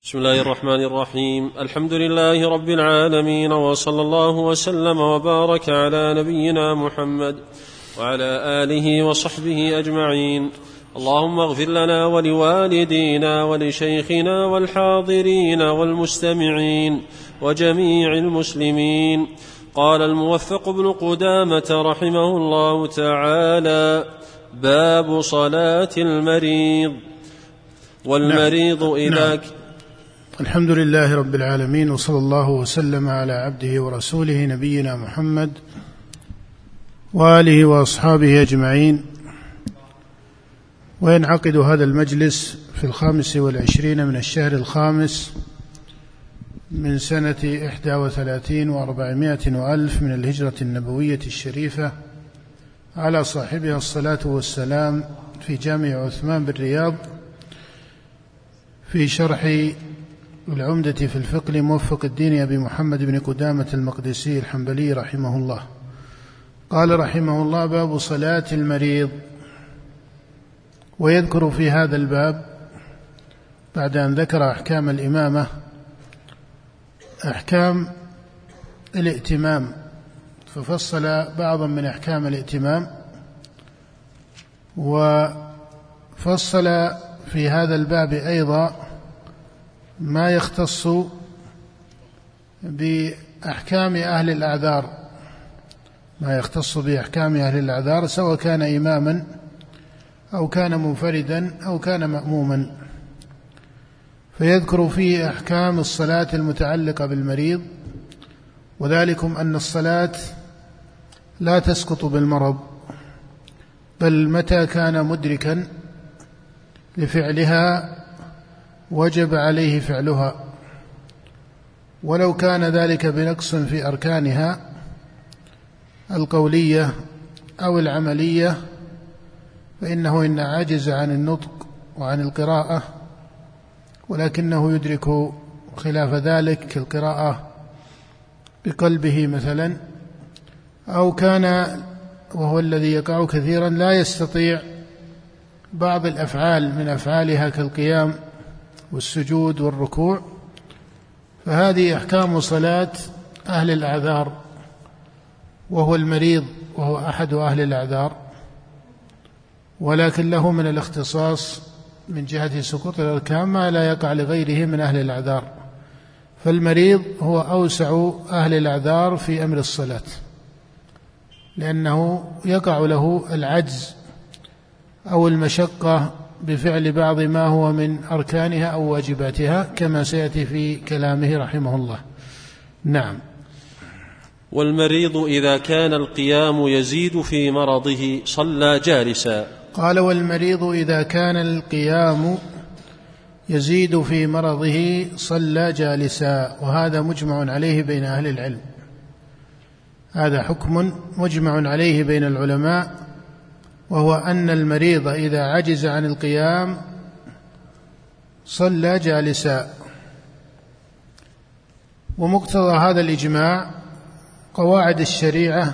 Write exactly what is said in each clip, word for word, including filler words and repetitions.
بسم الله الرحمن الرحيم. الحمد لله رب العالمين، وصلى الله وسلم وبارك على نبينا محمد وعلى آله وصحبه أجمعين. اللهم اغفر لنا ولوالدينا ولشيخنا والحاضرين والمستمعين وجميع المسلمين. قال الموفق بن قدامة رحمه الله تعالى: باب صلاة المريض. والمريض إذا نعم. الحمد لله رب العالمين، وصلى الله وسلم على عبده ورسوله نبينا محمد وآله وأصحابه أجمعين. وينعقد هذا المجلس في الخامس والعشرين من الشهر الخامس من سنة إحدى وثلاثين وأربعمائة وألف من الهجرة النبوية الشريفة على صاحبها الصلاة والسلام في جامع عثمان بالرياض في شرح العمدة في الفقه لموفق الدين أبي محمد بن قدامة المقدسي الحنبلي رحمه الله. قال رحمه الله: باب صلاة المريض. ويذكر في هذا الباب بعد أن ذكر أحكام الإمامة أحكام الائتمام، ففصل بعضا من أحكام الائتمام، وفصل في هذا الباب أيضا ما يختص بأحكام أهل الأعذار ما يختص بأحكام أهل الأعذار سواء كان إماما أو كان منفردا أو كان مأموما. فيذكر فيه أحكام الصلاة المتعلقة بالمريض، وذلكم أن الصلاة لا تسقط بالمرض، بل متى كان مدركا لفعلها وجب عليه فعلها، ولو كان ذلك بنقص في أركانها القولية أو العملية، فإنه إن عجز عن النطق وعن القراءة ولكنه يدرك خلاف ذلك كالقراءة بقلبه مثلا، أو كان وهو الذي يقع كثيرا لا يستطيع بعض الأفعال من أفعالها كالقيام والسجود والركوع، فهذه أحكام صلاة أهل الأعذار، وهو المريض وهو أحد أهل الأعذار، ولكن له من الاختصاص من جهة سقوط الأركان ما لا يقع لغيره من أهل الأعذار. فالمريض هو أوسع أهل الأعذار في أمر الصلاة، لأنه يقع له العجز أو المشقة بفعل بعض ما هو من أركانها أو واجباتها كما سيأتي في كلامه رحمه الله. نعم. والمريض إذا كان القيام يزيد في مرضه صلى جالسا. قال: والمريض إذا كان القيام يزيد في مرضه صلى جالسا. وهذا مجمع عليه بين أهل العلم، هذا حكم مجمع عليه بين العلماء، وهو أن المريض إذا عجز عن القيام صلى جالسا. ومقتضى هذا الإجماع قواعد الشريعة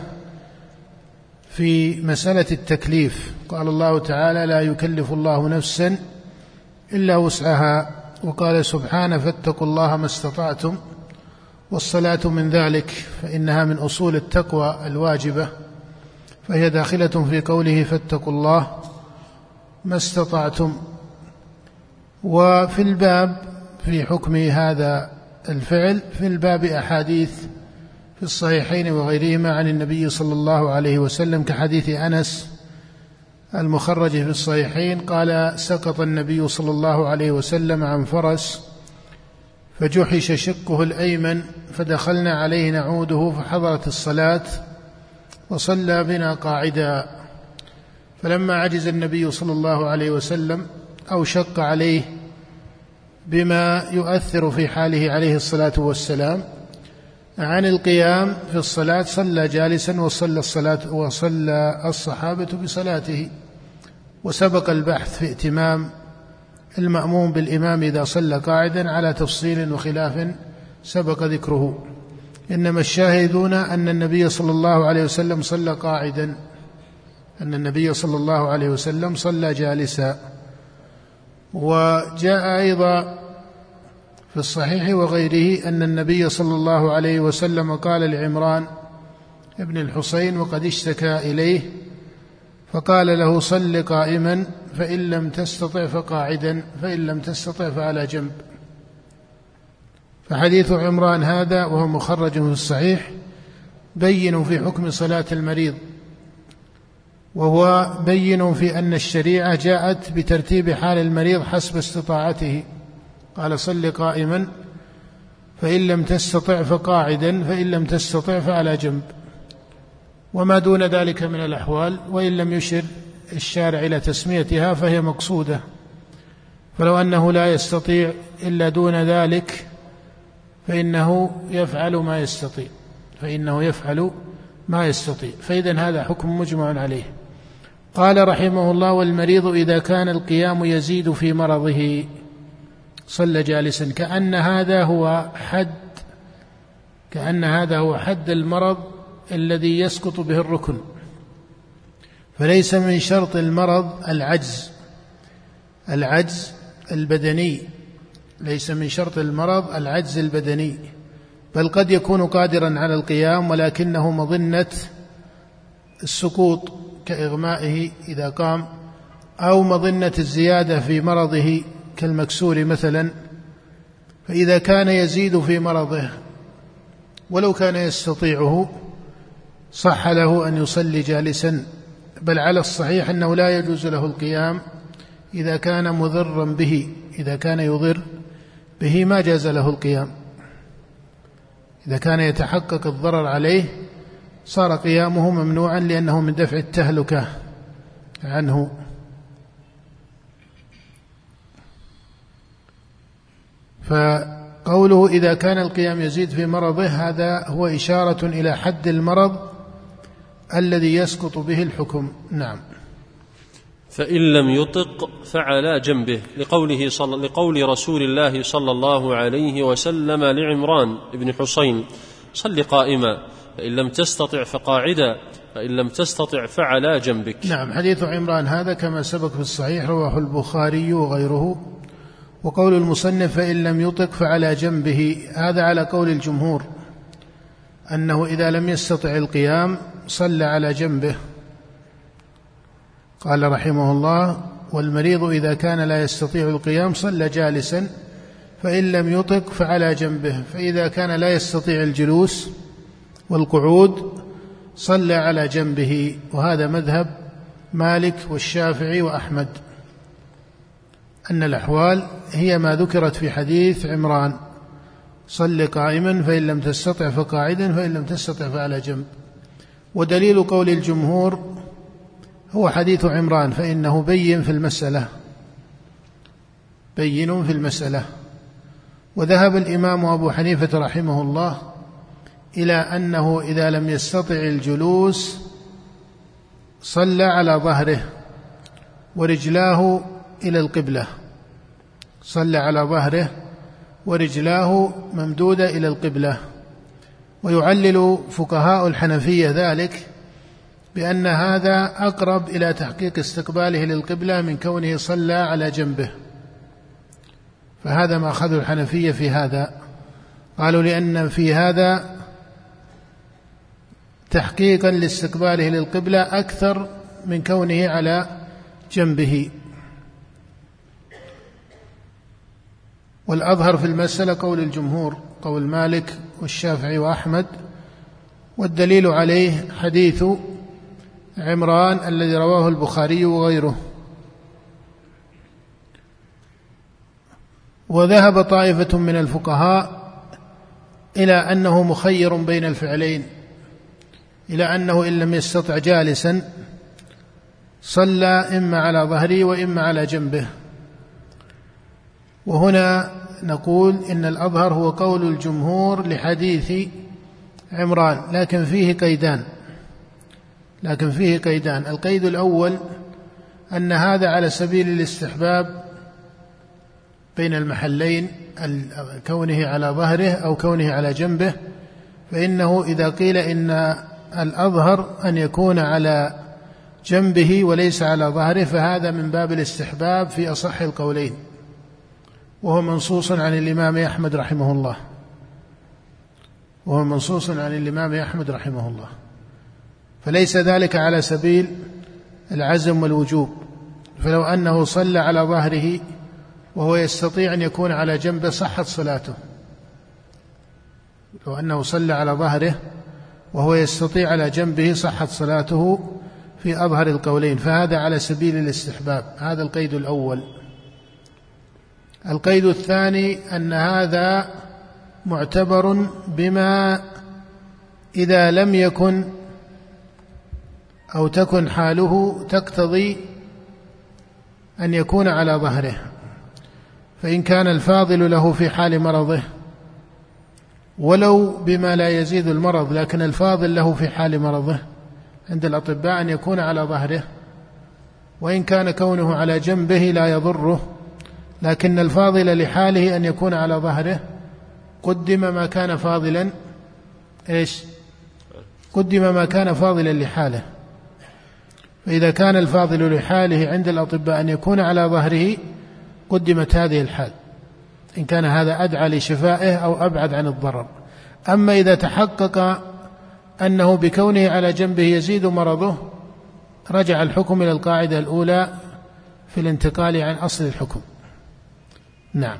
في مسألة التكليف. قال الله تعالى: لا يكلف الله نفسا إلا وسعها. وقال سبحانه: فاتقوا الله ما استطعتم. والصلاة من ذلك، فإنها من أصول التقوى الواجبة، فهي داخلة في قوله: فاتقوا الله ما استطعتم. وفي الباب في حكم هذا الفعل في الباب أحاديث في الصحيحين وغيرهما عن النبي صلى الله عليه وسلم، كحديث أنس المخرج في الصحيحين قال: سقط النبي صلى الله عليه وسلم عن فرس فجحش شقه الأيمن فدخلنا عليه نعوده فحضرت الصلاة وصلى بنا قاعدا. فلما عجز النبي صلى الله عليه وسلم أو شق عليه بما يؤثر في حاله عليه الصلاة والسلام عن القيام في الصلاة صلى جالسا، وصلى الصلاة وصلى الصحابة بصلاته. وسبق البحث في ائتمام المأموم بالإمام إذا صلى قاعدا على تفصيل وخلاف سبق ذكره، إنما الشاهدون أن النبي صلى الله عليه وسلم صلى قاعدا، أن النبي صلى الله عليه وسلم صلى جالسا. وجاء أيضا في الصحيح وغيره أن النبي صلى الله عليه وسلم قال لعمران ابن الحصين وقد اشتكى إليه فقال له: صل قائما فإن لم تستطع فقاعدا فإن لم تستطع فعلى جنب. فحديث عمران هذا وهو مخرج في الصحيح بين في حكم صلاة المريض، وهو بين في أن الشريعة جاءت بترتيب حال المريض حسب استطاعته. قال: صل قائما فإن لم تستطع فقاعدا فإن لم تستطع فعلى جنب، وما دون ذلك من الأحوال وإن لم يشر الشارع إلى تسميتها فهي مقصودة. فلو أنه لا يستطيع إلا دون ذلك فإنه يفعل ما يستطيع فإنه يفعل ما يستطيع فإذن هذا حكم مجمع عليه. قال رحمه الله: والمريض إذا كان القيام يزيد في مرضه صلى جالسا، كأن هذا هو حد كأن هذا هو حد المرض الذي يسقط به الركن، فليس من شرط المرض العجز العجز البدني ليس من شرط المرض العجز البدني، بل قد يكون قادرا على القيام ولكنه مظنة السقوط كإغمائه إذا قام، أو مظنة الزيادة في مرضه كالمكسور مثلا. فإذا كان يزيد في مرضه ولو كان يستطيعه صح له أن يصلي جالسا، بل على الصحيح أنه لا يجوز له القيام إذا كان مضرا به إذا كان يضر به ما جاز له القيام. إذا كان يتحقق الضرر عليه صار قيامه ممنوعا لأنه من دفع التهلكة عنه. فقوله إذا كان القيام يزيد في مرضه هذا هو إشارة إلى حد المرض الذي يسقط به الحكم. نعم. فإن لم يطق فعلى جنبه، لقوله صل... لقول رسول الله صلى الله عليه وسلم لعمران بن حصين: صل قائما فإن لم تستطع فقاعدا فإن لم تستطع فعلى جنبك. نعم. حديث عمران هذا كما سبق في الصحيح رواه البخاري وغيره. وقول المصنف فإن لم يطق فعلى جنبه هذا على قول الجمهور أنه إذا لم يستطع القيام صلى على جنبه. قال رحمه الله: والمريض إذا كان لا يستطيع القيام صلى جالسا فإن لم يطق فعلى جنبه، فإذا كان لا يستطيع الجلوس والقعود صلى على جنبه، وهذا مذهب مالك والشافعي وأحمد، أن الأحوال هي ما ذكرت في حديث عمران: صل قائما فإن لم تستطع فقاعدا فإن لم تستطع فعلى جنب. ودليل قول الجمهور هو حديث عمران، فإنه بين في المسألة بين في المسألة. وذهب الإمام أبو حنيفة رحمه الله إلى أنه إذا لم يستطع الجلوس صلى على ظهره ورجلاه إلى القبلة صلى على ظهره ورجلاه ممدودة إلى القبلة. ويعلل فقهاء الحنفية ذلك بأن هذا أقرب إلى تحقيق استقباله للقبلة من كونه صلى على جنبه، فهذا ما أخذوا الحنفية في هذا. قالوا لأن في هذا تحقيقا لاستقباله للقبلة أكثر من كونه على جنبه. والأظهر في المسألة قول الجمهور، قول مالك والشافعي وأحمد، والدليل عليه حديث عمران الذي رواه البخاري وغيره. وذهب طائفة من الفقهاء إلى أنه مخير بين الفعلين، إلى أنه إن لم يستطع جالسا صلى إما على ظهره وإما على جنبه. وهنا نقول إن الأظهر هو قول الجمهور لحديث عمران، لكن فيه قيدان لكن فيه قيدان القيد الأول أن هذا على سبيل الاستحباب بين المحلين، كونه على ظهره أو كونه على جنبه، فإنه إذا قيل إن الأظهر أن يكون على جنبه وليس على ظهره فهذا من باب الاستحباب في أصح القولين. وهو منصوص عن الإمام أحمد رحمه الله وهو منصوص عن الإمام أحمد رحمه الله فليس ذلك على سبيل العزم والوجوب. فلو أنه صلى على ظهره وهو يستطيع أن يكون على جنبه صحت صلاته، لو أنه صلى على ظهره وهو يستطيع على جنبه صحت صلاته في أظهر القولين، فهذا على سبيل الاستحباب. هذا القيد الأول. القيد الثاني أن هذا معتبر بما إذا لم يكن أو تكن حاله تقتضي أن يكون على ظهره، فإن كان الفاضل له في حال مرضه ولو بما لا يزيد المرض، لكن الفاضل له في حال مرضه عند الأطباء أن يكون على ظهره، وإن كان كونه على جنبه لا يضره، لكن الفاضل لحاله أن يكون على ظهره، قدم ما كان فاضلا إيش؟ قدم ما كان فاضلا لحاله. فإذا كان الفاضل لحاله عند الأطباء أن يكون على ظهره قدمت هذه الحال، إن كان هذا أدعى لشفائه أو أبعد عن الضرر. أما إذا تحقق أنه بكونه على جنبه يزيد مرضه، رجع الحكم إلى القاعدة الأولى في الانتقال عن أصل الحكم. نعم.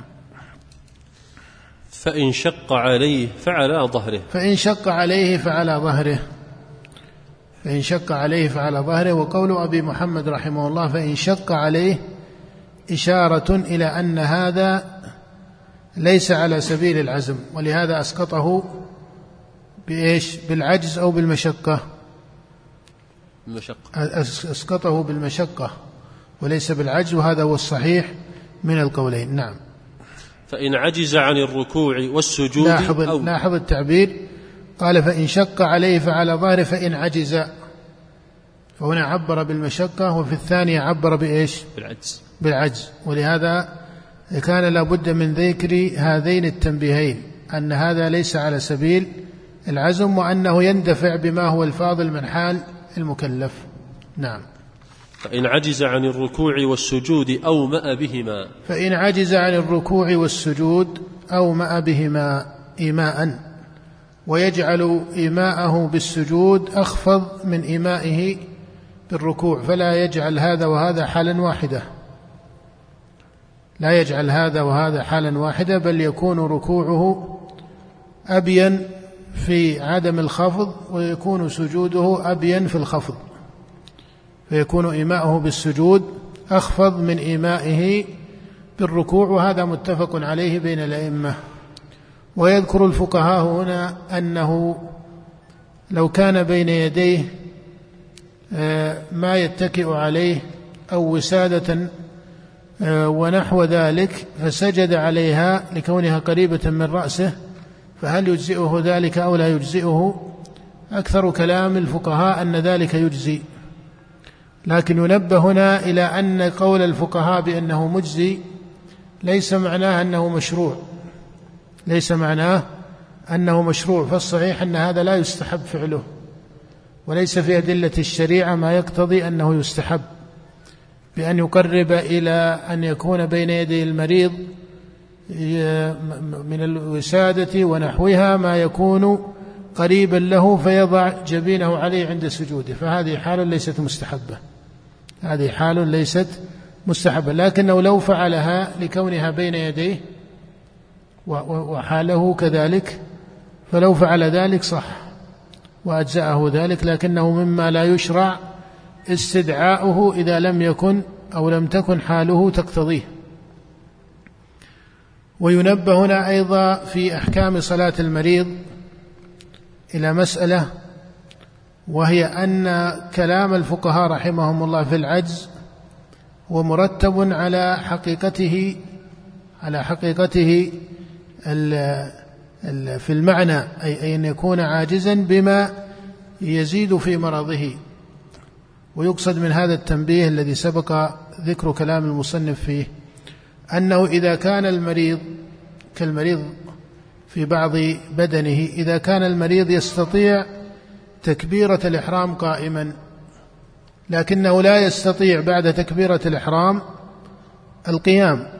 فإن شق عليه فعلى ظهره فإن شق عليه فعلى ظهره فإن شق عليه فعلى ظهره وقول أبي محمد رحمه الله فإن شق عليه إشارة إلى أن هذا ليس على سبيل العزم، ولهذا أسقطه بإيش؟ بالعجز أو بالمشقة. المشقة. أسقطه بالمشقة وليس بالعجز، وهذا هو الصحيح من القولين. نعم. فإن عجز عن الركوع والسجود لاحظ, أو لاحظ التعبير، قال فإن شق عليه فعلى ظهره فإن عجز، فهنا عبر بالمشقة، وفي الثانية عبر بإيش؟ بالعجز. بالعجز. ولهذا كان لابد من ذكر هذين التنبيهين، أن هذا ليس على سبيل العزم، وأنه يندفع بما هو الفاضل من حال المكلف. نعم. فإن عجز عن الركوع والسجود أومأ بهما فإن عجز عن الركوع والسجود أومأ بهما إيماء، ويجعل إيماءه بالسجود أخفض من إيمائه بالركوع، فلا يجعل هذا وهذا حالا واحدة، لا يجعل هذا وهذا حالا واحدة، بل يكون ركوعه أبين في عدم الخفض، ويكون سجوده أبين في الخفض، فيكون إيماءه بالسجود أخفض من إيمائه بالركوع، وهذا متفق عليه بين الأئمة. ويذكر الفقهاء هنا أنه لو كان بين يديه ما يتكئ عليه أو وسادة ونحو ذلك فسجد عليها لكونها قريبة من رأسه، فهل يجزئه ذلك أو لا يجزئه؟ أكثر كلام الفقهاء أن ذلك يجزي، لكن ينبه هنا إلى أن قول الفقهاء بأنه مجزي ليس معناه أنه مشروع، ليس معناه أنه مشروع، فالصحيح أن هذا لا يستحب فعله، وليس في أدلة الشريعة ما يقتضي أنه يستحب، بأن يقرب إلى أن يكون بين يدي المريض من الوسادة ونحوها ما يكون قريبا له فيضع جبينه عليه عند سجوده، فهذه حال ليست مستحبة، هذه حال ليست مستحبة. لكنه لو فعلها لكونها بين يديه وحاله كذلك، فلو فعل ذلك صح وأجزأه ذلك، لكنه مما لا يشرع استدعاؤه إذا لم يكن أو لم تكن حاله تقتضيه. وينبه هنا أيضا في أحكام صلاة المريض إلى مسألة، وهي أن كلام الفقهاء رحمهم الله في العجز هو مرتب على حقيقته على حقيقته في المعنى، أي أن يكون عاجزا بما يزيد في مرضه. ويقصد من هذا التنبيه الذي سبق ذكر كلام المصنف فيه، أنه إذا كان المريض كالمريض في بعض بدنه، إذا كان المريض يستطيع تكبيرة الإحرام قائما، لكنه لا يستطيع بعد تكبيرة الإحرام القيام،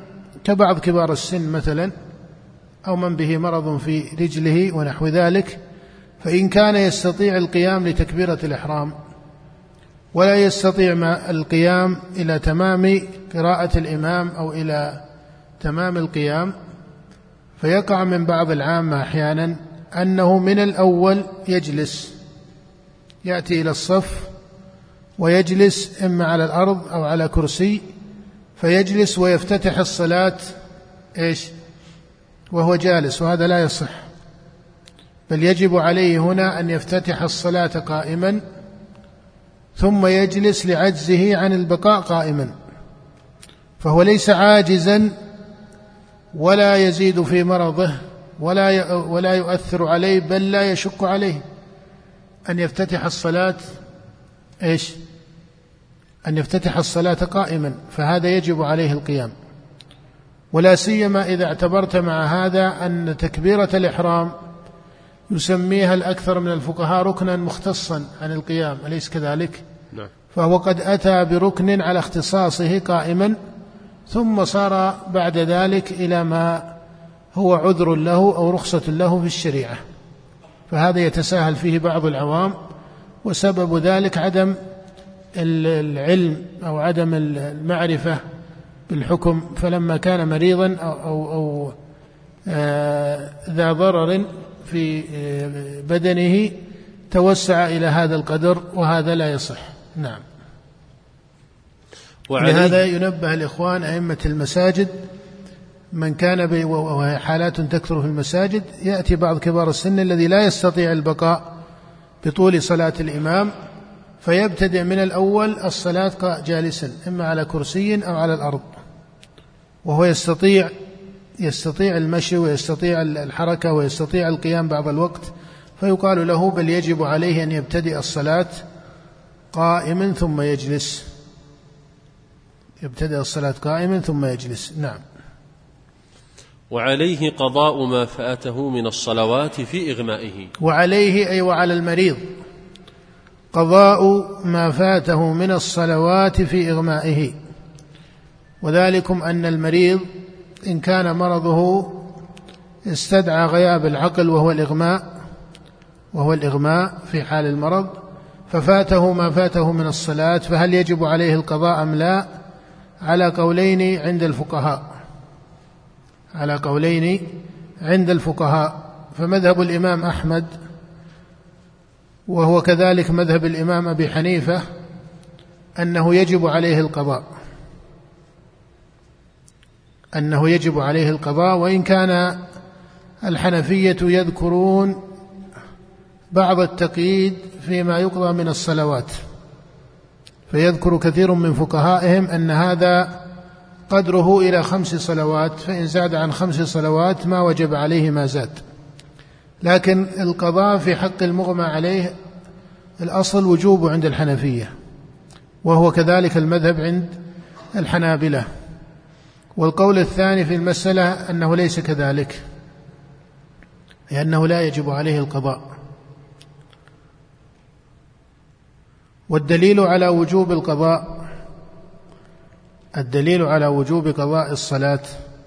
كبعض كبار السن مثلا، أو من به مرض في رجله ونحو ذلك، فإن كان يستطيع القيام لتكبيرة الإحرام ولا يستطيع القيام إلى تمام قراءة الإمام أو إلى تمام القيام، فيقع من بعض العامة أحيانا أنه من الأول يجلس، يأتي إلى الصف ويجلس إما على الأرض أو على كرسي، فيجلس ويفتتح الصلاة إيش وهو جالس، وهذا لا يصح، بل يجب عليه هنا أن يفتتح الصلاة قائما ثم يجلس لعجزه عن البقاء قائما، فهو ليس عاجزا ولا يزيد في مرضه ولا ولا يؤثر عليه، بل لا يشق عليه أن يفتتح الصلاة إيش أن يفتتح الصلاة قائما، فهذا يجب عليه القيام. ولا سيما إذا اعتبرت مع هذا أن تكبيرة الإحرام يسميها الأكثر من الفقهاء ركنا مختصا عن القيام، أليس كذلك؟ نعم. فهو قد أتى بركن على اختصاصه قائما، ثم صار بعد ذلك إلى ما هو عذر له أو رخصة له في الشريعة، فهذا يتساهل فيه بعض العوام، وسبب ذلك عدم العلم أو عدم المعرفة بالحكم، فلما كان مريضا أو, أو, أو آه ذا ضرر في بدنه توسع إلى هذا القدر، وهذا لا يصح. نعم. لهذا ينبه الإخوان أئمة المساجد، من كان وهي حالات تكثر في المساجد، يأتي بعض كبار السن الذي لا يستطيع البقاء بطول صلاة الإمام، فيبتدئ من الأول الصلاة جالسا إما على كرسي أو على الأرض، وهو يستطيع يستطيع المشي ويستطيع الحركة ويستطيع القيام بعض الوقت، فيقال له بل يجب عليه أن يبتدئ الصلاة قائما ثم يجلس، يبتدئ الصلاة قائما ثم يجلس. نعم. وعليه قضاء ما فاته من الصلوات في إغمائه. وعليه أي وعلى المريض قضاء ما فاته من الصلوات في إغمائه، وذلكم أن المريض إن كان مرضه استدعى غياب العقل وهو الإغماء وهو الإغماء في حال المرض، ففاته ما فاته من الصلاة، فهل يجب عليه القضاء أم لا؟ على قولين عند الفقهاء على قولين عند الفقهاء فمذهب الإمام أحمد وهو كذلك مذهب الإمام أبي حنيفة أنه يجب عليه القضاء أنه يجب عليه القضاء وإن كان الحنفية يذكرون بعض التقييد فيما يقضى من الصلوات، فيذكر كثير من فقهائهم أن هذا قدره إلى خمس صلوات، فإن زاد عن خمس صلوات ما وجب عليه ما زاد، لكن القضاء في حق المغمى عليه الأصل وجوب عند الحنفية، وهو كذلك المذهب عند الحنابلة. والقول الثاني في المسألة أنه ليس كذلك، لأنه لا يجب عليه القضاء. والدليل على وجوب القضاء الدليل على وجوب قضاء الصلاة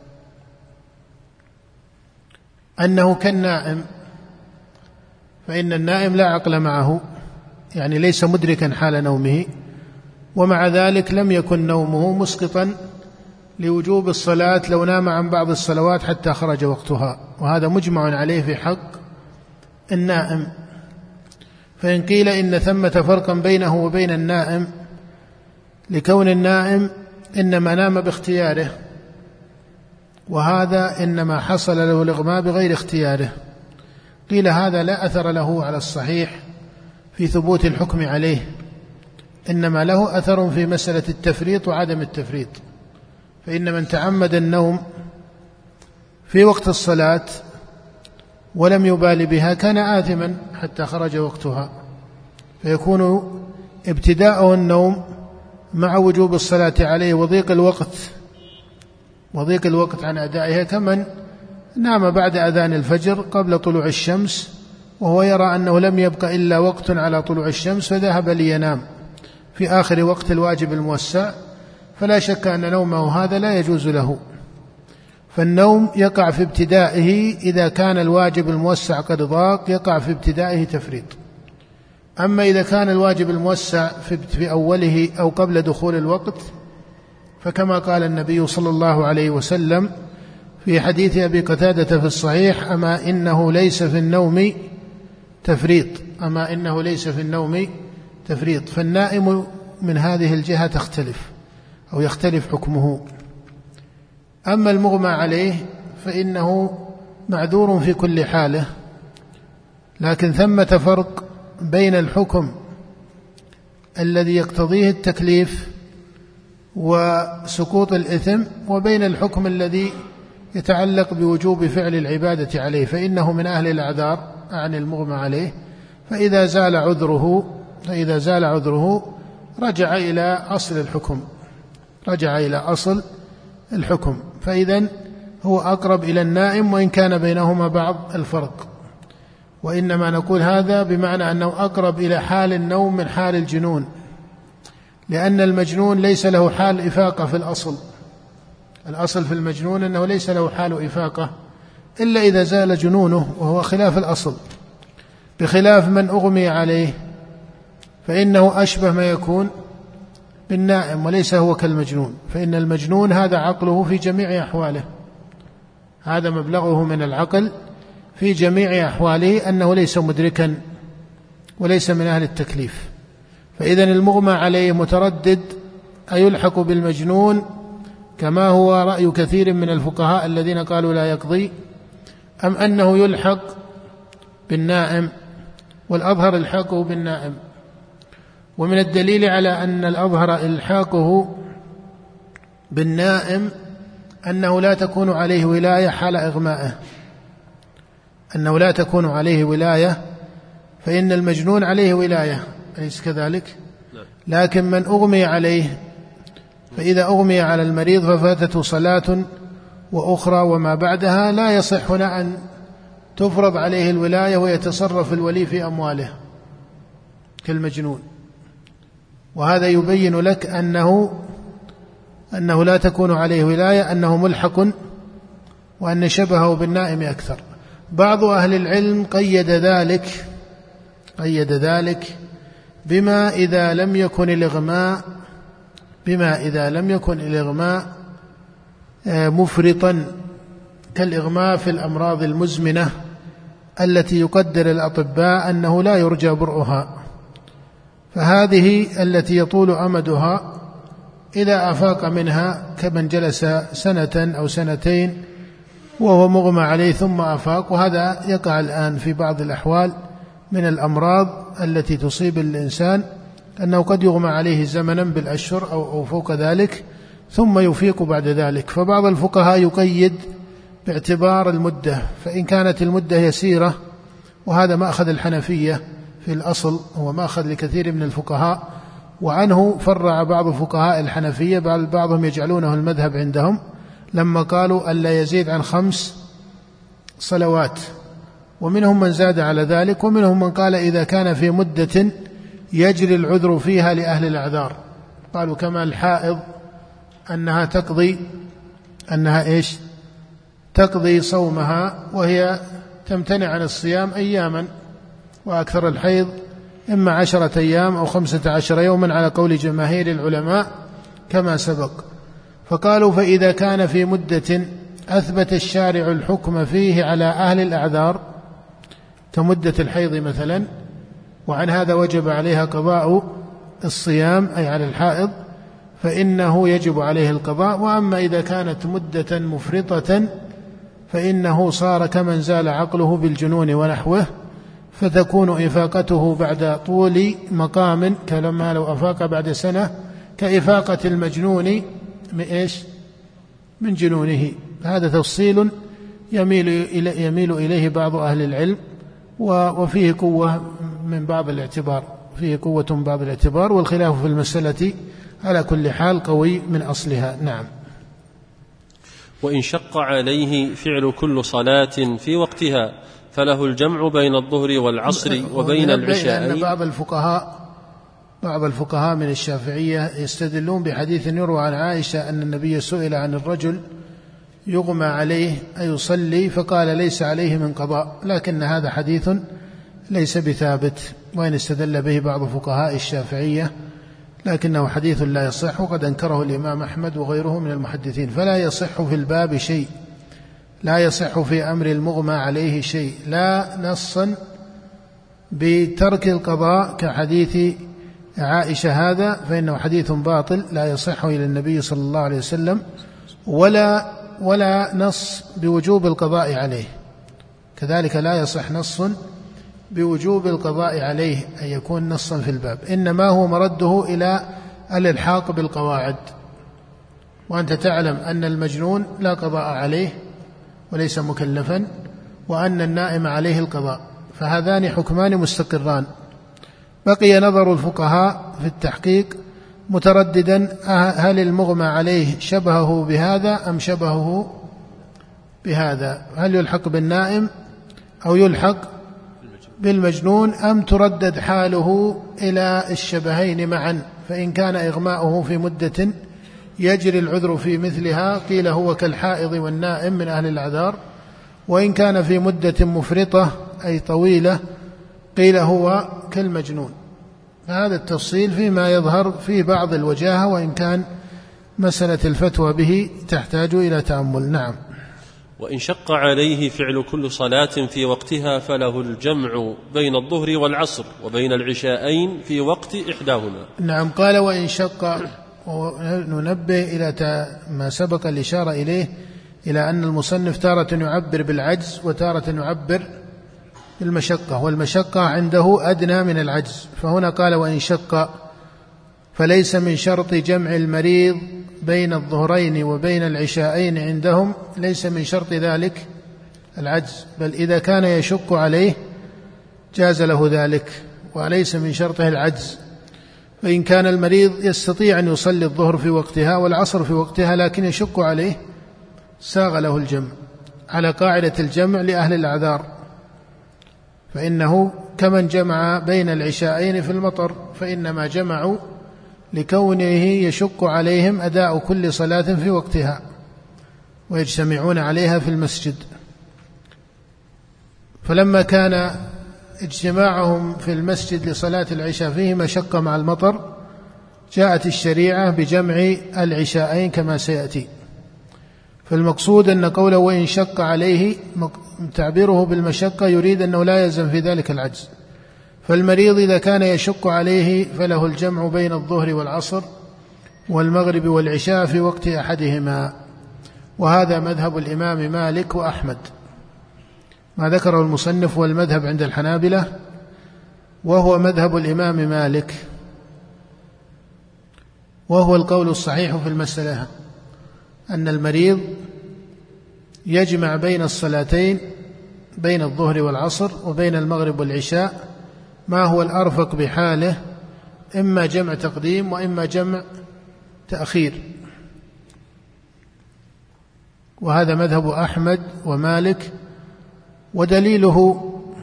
أنه كالنائم، فإن النائم لا عقل معه، يعني ليس مدركا حال نومه، ومع ذلك لم يكن نومه مسقطا لوجوب الصلاة لو نام عن بعض الصلوات حتى خرج وقتها، وهذا مجمع عليه في حق النائم. فإن قيل إن ثمة فرقا بينه وبين النائم لكون النائم إنما نام باختياره، وهذا إنما حصل له الإغماء بغير اختياره، قيل هذا لا أثر له على الصحيح في ثبوت الحكم عليه، إنما له أثر في مسألة التفريط وعدم التفريط، فإن من تعمد النوم في وقت الصلاة ولم يبال بها كان آثما حتى خرج وقتها، فيكون ابتداءه النوم مع وجوب الصلاة عليه وضيق الوقت وضيق الوقت عن أدائها، كمن نام بعد أذان الفجر قبل طلوع الشمس وهو يرى أنه لم يبق إلا وقت على طلوع الشمس فذهب لينام في آخر وقت الواجب الموسع، فلا شك أن نومه هذا لا يجوز له. فالنوم يقع في ابتدائه إذا كان الواجب الموسع قد ضاق يقع في ابتدائه تفريط. أما إذا كان الواجب الموسع في أوله أو قبل دخول الوقت فكما قال النبي صلى الله عليه وسلم في حديث أبي قتادة في الصحيح: أما إنه ليس في النوم تفريط أما إنه ليس في النوم تفريط. فالنائم من هذه الجهة تختلف أو يختلف حكمه. أما المغمى عليه فإنه معذور في كل حاله، لكن ثمة فرق بين الحكم الذي يقتضيه التكليف وسقوط الإثم وبين الحكم الذي يتعلق بوجوب فعل العبادة عليه، فإنه من أهل الأعذار عن المغمى عليه، فإذا زال عذره فإذا زال عذره رجع إلى أصل الحكم رجع إلى أصل الحكم فإذن هو أقرب إلى النائم وإن كان بينهما بعض الفرق. وإنما نقول هذا بمعنى أنه أقرب إلى حال النوم من حال الجنون، لأن المجنون ليس له حال إفاقة في الأصل الأصل في المجنون أنه ليس له حال إفاقة إلا إذا زال جنونه، وهو خلاف الأصل، بخلاف من أغمي عليه فإنه أشبه ما يكون بالنائم وليس هو كالمجنون. فإن المجنون هذا عقله في جميع أحواله، هذا مبلغه من العقل في جميع أحواله أنه ليس مدركا وليس من أهل التكليف. فإذن المغمى عليه متردد أيلحق بالمجنون كما هو رأي كثير من الفقهاء الذين قالوا لا يقضي، أم أنه يلحق بالنائم، والأظهر الحاقه بالنائم. ومن الدليل على أن الأظهر إلحاقه بالنائم أنه لا تكون عليه ولاية حال إغمائه أنه لا تكون عليه ولاية فإن المجنون عليه ولاية أليس كذلك؟ لكن من أغمي عليه فإذا أغمي على المريض ففاتته صلاة وأخرى وما بعدها لا يصح هنا أن تفرض عليه الولاية ويتصرف الولي في أمواله كالمجنون. وهذا يبين لك أنه أنه لا تكون عليه ولاية، أنه ملحق، وأن شبهه بالنائم أكثر. بعض أهل العلم قيد ذلك قيد ذلك بما إذا لم يكن الإغماء بما إذا لم يكن الإغماء مفرطا كالإغماء في الأمراض المزمنة التي يقدر الأطباء أنه لا يرجى برؤها، فهذه التي يطول أمدها إذا أفاق منها كمن جلس سنة أو سنتين وهو مغمى عليه ثم أفاق، وهذا يقع الآن في بعض الأحوال من الأمراض التي تصيب الإنسان أنه قد يغمى عليه زمنا بالأشهر أو فوق ذلك ثم يفيق بعد ذلك. فبعض الفقهاء يقيد باعتبار المدة، فإن كانت المدة يسيرة، وهذا مأخذ الحنفية في الأصل، هو مأخذ لكثير من الفقهاء، وعنه فرع بعض فقهاء الحنفية، بل بعضهم يجعلونه المذهب عندهم لما قالوا ألا يزيد عن خمس صلوات، ومنهم من زاد على ذلك، ومنهم من قال إذا كان في مدة يجري العذر فيها لأهل الأعذار، قالوا كما الحائض أنها تقضي أنها إيش تقضي صومها وهي تمتنع عن الصيام أياما، وأكثر الحيض إما عشرة أيام أو خمسة عشر يوما على قول جماهير العلماء كما سبق. فقالوا فإذا كان في مدة أثبت الشارع الحكم فيه على أهل الأعذار كمدة الحيض مثلا، وعن هذا وجب عليها قضاء الصيام أي على الحائض، فإنه يجب عليه القضاء. وأما إذا كانت مدة مفرطة فإنه صار كمن زال عقله بالجنون ونحوه، فتكون إفاقته بعد طول مقام كلما لو أفاق بعد سنة كإفاقة المجنون من إيش من جنونه. هذا تفصيل يميل إلي يميل إليه بعض أهل العلم، وفيه قوة من بعض الاعتبار فيه قوة من بعض الاعتبار والخلاف في المسألة على كل حال قوي من أصلها. نعم. وإن شق عليه فعل كل صلاة في وقتها فله الجمع بين الظهر والعصر وبين العشاء. أن بعض الفقهاء بعض الفقهاء من الشافعية يستدلون بحديث يروى عن عائشة أن النبي سئل عن الرجل يغمى عليه أيصلي؟ فقال ليس عليه من قضاء، لكن هذا حديث ليس بثابت، وإن استدل به بعض فقهاء الشافعية، لكنه حديث لا يصح، وقد أنكره الإمام أحمد وغيره من المحدثين. فلا يصح في الباب شيء، لا يصح في أمر المغمى عليه شيء، لا نصا بترك القضاء كحديث عائشة هذا، فإنه حديث باطل لا يصح إلى النبي صلى الله عليه وسلم، ولا ولا نص بوجوب القضاء عليه، كذلك لا يصح نص بوجوب القضاء عليه أن يكون نصا في الباب، إنما هو مرده إلى الإلحاق بالقواعد. وأنت تعلم أن المجنون لا قضاء عليه وليس مكلفا، وأن النائم عليه القضاء، فهذان حكمان مستقران. بقي نظر الفقهاء في التحقيق مترددا، هل المغمى عليه شبهه بهذا أم شبهه بهذا؟ هل يلحق بالنائم أو يلحق بالمجنون، أم تردد حاله إلى الشبهين معا؟ فإن كان إغماؤه في مدة يجري العذر في مثلها قيل هو كالحائض والنائم من أهل الأعذار، وإن كان في مدة مفرطة أي طويلة قيل هو كالمجنون. فهذا التفصيل فيما يظهر في بعض الوجاهة، وإن كان مسألة الفتوى به تحتاج إلى تأمل. نعم. وإن شق عليه فعل كل صلاة في وقتها فله الجمع بين الظهر والعصر وبين العشاءين في وقت إحداهما. نعم. قال وإن شق، وننبه إلى ما سبق الإشارة إليه، إلى أن المصنف تارة يعبر بالعجز وتارة يعبر بالمشقة، والمشقة عنده أدنى من العجز، فهنا قال وإن شق، فليس من شرط جمع المريض بين الظهرين وبين العشاءين عندهم، ليس من شرط ذلك العجز، بل إذا كان يشق عليه جاز له ذلك، وليس من شرطه العجز. فإن كان المريض يستطيع أن يصلي الظهر في وقتها والعصر في وقتها لكن يشق عليه ساغ له الجمع، على قاعدة الجمع لأهل الأعذار، فإنه كمن جمع بين العشاءين في المطر، فإنما جمعوا لكونه يشق عليهم أداء كل صلاة في وقتها ويجتمعون عليها في المسجد. فلما كان اجتماعهم في المسجد لصلاة العشاء فيه مشقة مع المطر، جاءت الشريعة بجمع العشاءين كما سيأتي. فالمقصود أن قوله وإن شق عليه تعبيره بالمشقة يريد أنه لا يلزم في ذلك العجز، فالمريض إذا كان يشق عليه فله الجمع بين الظهر والعصر والمغرب والعشاء في وقت أحدهما، وهذا مذهب الإمام مالك وأحمد. ما ذكره المصنف والمذهب عند الحنابلة، وهو مذهب الإمام مالك، وهو القول الصحيح في المسألة، أن المريض يجمع بين الصلاتين، بين الظهر والعصر وبين المغرب والعشاء، ما هو الأرفق بحاله، إما جمع تقديم وإما جمع تأخير، وهذا مذهب أحمد ومالك. ودليله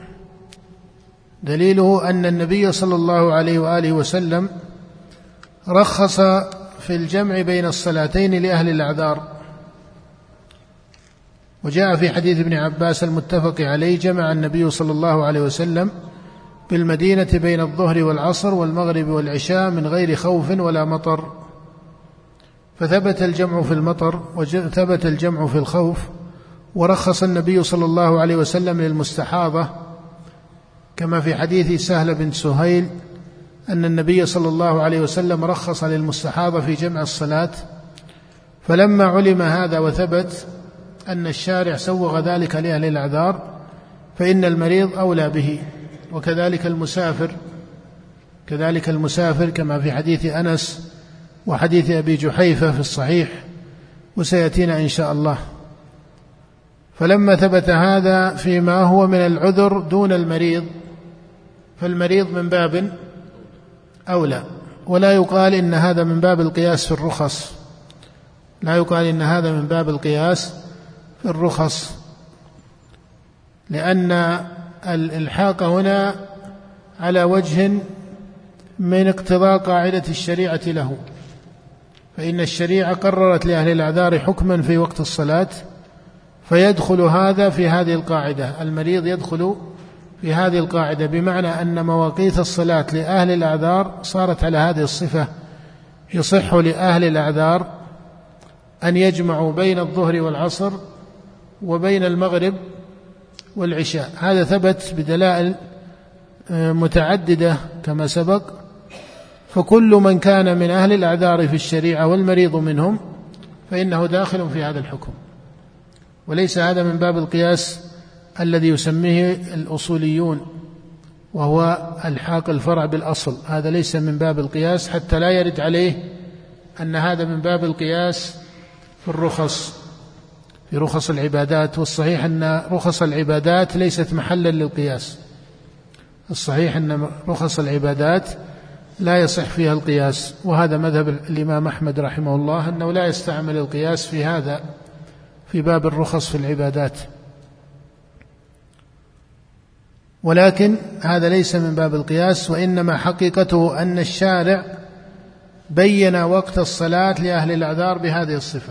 دليله أن النبي صلى الله عليه وآله وسلم رخص في الجمع بين الصلاتين لأهل الأعذار، وجاء في حديث ابن عباس المتفق عليه جمع النبي صلى الله عليه وسلم بالمدينة بين الظهر والعصر والمغرب والعشاء من غير خوف ولا مطر، فثبت الجمع في المطر وثبت الجمع في الخوف. ورخص النبي صلى الله عليه وسلم للمستحاضة كما في حديث سهل بن سهيل أن النبي صلى الله عليه وسلم رخص للمستحاضة في جمع الصلاة. فلما علم هذا وثبت أن الشارع سوغ ذلك لأهل الأعذار فإن المريض أولى به، وكذلك المسافر كذلك المسافر كما في حديث أنس وحديث أبي جحيفة في الصحيح وسيأتينا إن شاء الله. فلما ثبت هذا فيما هو من العذر دون المريض، فالمريض من باب أولى، ولا يقال إن هذا من باب القياس في الرخص، لا يقال إن هذا من باب القياس في الرخص، لأن الإلحاق هنا على وجه من اقتضاء قاعدة الشريعة له، فإن الشريعة قررت لأهل الأعذار حكما في وقت الصلاة فيدخل هذا في هذه القاعدة، المريض يدخل في هذه القاعدة، بمعنى أن مواقيت الصلاة لأهل الأعذار صارت على هذه الصفة. يصح لأهل الأعذار أن يجمعوا بين الظهر والعصر وبين المغرب والعشاء، هذا ثبت بدلائل متعددة كما سبق. فكل من كان من أهل الأعذار في الشريعة والمريض منهم فإنه داخل في هذا الحكم، وليس هذا من باب القياس الذي يسميه الأصوليون وهو الحاق الفرع بالأصل، هذا ليس من باب القياس حتى لا يرد عليه أن هذا من باب القياس في الرخص، في رخص العبادات. والصحيح أن رخص العبادات ليست محلا للقياس، الصحيح أن رخص العبادات لا يصح فيها القياس، وهذا مذهب الإمام أحمد رحمه الله أنه لا يستعمل القياس في هذا، في باب الرخص في العبادات. ولكن هذا ليس من باب القياس، وإنما حقيقته أن الشارع بين وقت الصلاة لأهل الأعذار بهذه الصفة،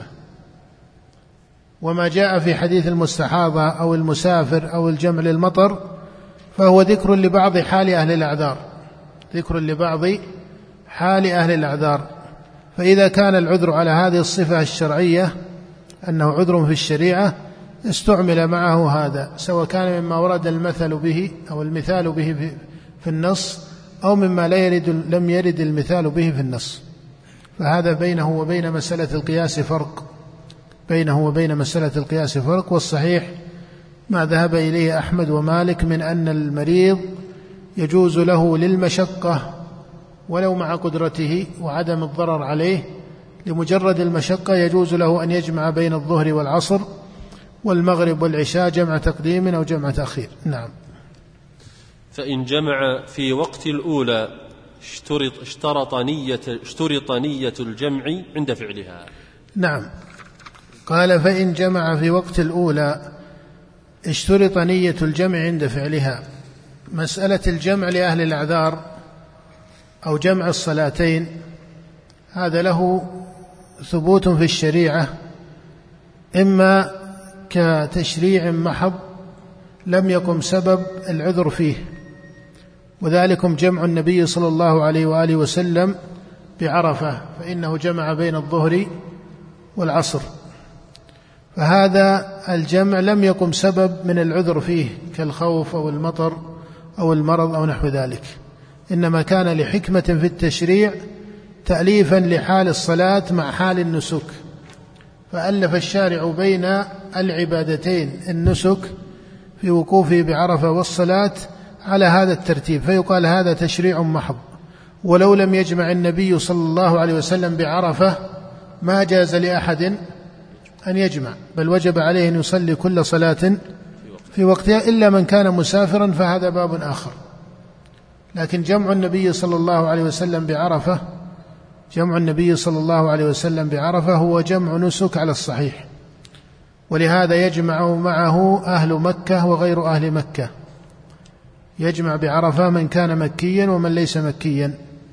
وما جاء في حديث المستحاضة أو المسافر أو الجمع للمطر فهو ذكر لبعض حال أهل الأعذار، ذكر لبعض حال أهل الأعذار. فإذا كان العذر على هذه الصفة الشرعية أنه عذر في الشريعة استعمل معه هذا، سواء كان مما ورد المثل به أو المثال به في النص أو مما لا يرد لم يرد المثال به في النص. فهذا بينه وبين مسألة القياس فرق، بينه وبين مسألة القياس فرق. والصحيح ما ذهب إليه أحمد ومالك من أن المريض يجوز له للمشقة ولو مع قدرته وعدم الضرر عليه، لمجرد المشقة يجوز له أن يجمع بين الظهر والعصر والمغرب والعشاء جمع تقديم أو جمع تأخير. نعم. فإن جمع في وقت الأولى اشترط, اشترط, نية اشترط نية الجمع عند فعلها. نعم، قال فإن جمع في وقت الأولى اشترط نية الجمع عند فعلها. مسألة الجمع لأهل الأعذار أو جمع الصلاتين هذا له ثبوت في الشريعة، إما كتشريع محض لم يقم سبب العذر فيه، وذلكم جمع النبي صلى الله عليه وآله وسلم بعرفة، فإنه جمع بين الظهر والعصر، فهذا الجمع لم يقم سبب من العذر فيه كالخوف أو المطر أو المرض أو نحو ذلك، إنما كان لحكمة في التشريع تأليفا لحال الصلاة مع حال النسك، فألف الشارع بين العبادتين النسك في وقوفه بعرفة والصلاة على هذا الترتيب، فيقال هذا تشريع محض. ولو لم يجمع النبي صلى الله عليه وسلم بعرفة ما جاز لأحد أن يجمع، بل وجب عليه أن يصلي كل صلاة في وقتها إلا من كان مسافرا، فهذا باب آخر. لكن جمع النبي صلى الله عليه وسلم بعرفة جمع النبي صلى الله عليه وسلم بعرفة هو جمع نسك على الصحيح، ولهذا يجمع معه أهل مكة وغير أهل مكة، يجمع بعرفة من كان مكيا ومن ليس مكيا.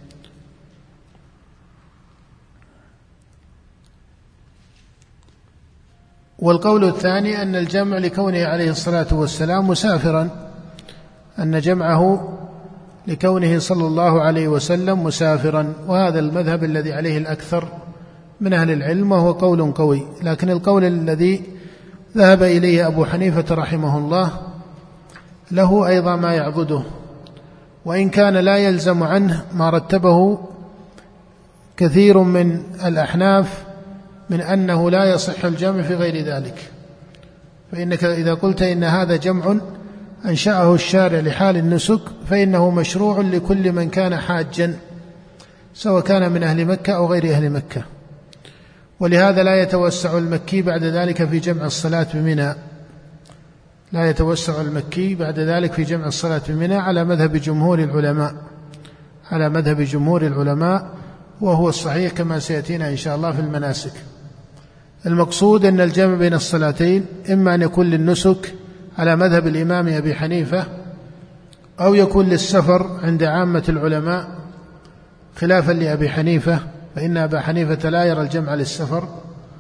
والقول الثاني أن الجمع لكونه عليه الصلاة والسلام مسافرا، أن جمعه لكونه صلى الله عليه وسلم مسافرا، وهذا المذهب الذي عليه الأكثر من أهل العلم وهو قول قوي. لكن القول الذي ذهب إليه أبو حنيفة رحمه الله له أيضا ما يعبده، وإن كان لا يلزم عنه ما رتبه كثير من الأحناف من أنه لا يصح الجمع في غير ذلك. فإنك إذا قلت إن هذا جمع أنشأه الشارع لحال النسك فإنه مشروع لكل من كان حاجا سواء كان من أهل مكة أو غير أهل مكة، ولهذا لا يتوسع المكي بعد ذلك في جمع الصلاة بمنى، لا يتوسع المكي بعد ذلك في جمع الصلاة بمنى على مذهب جمهور العلماء على مذهب جمهور العلماء وهو الصحيح كما سيأتينا إن شاء الله في المناسك. المقصود أن الجمع بين الصلاتين إما أن يكون للنسك على مذهب الإمام أبي حنيفة، أو يكون للسفر عند عامة العلماء خلافا لأبي حنيفة، فإن أبا حنيفة لا يرى الجمع للسفر،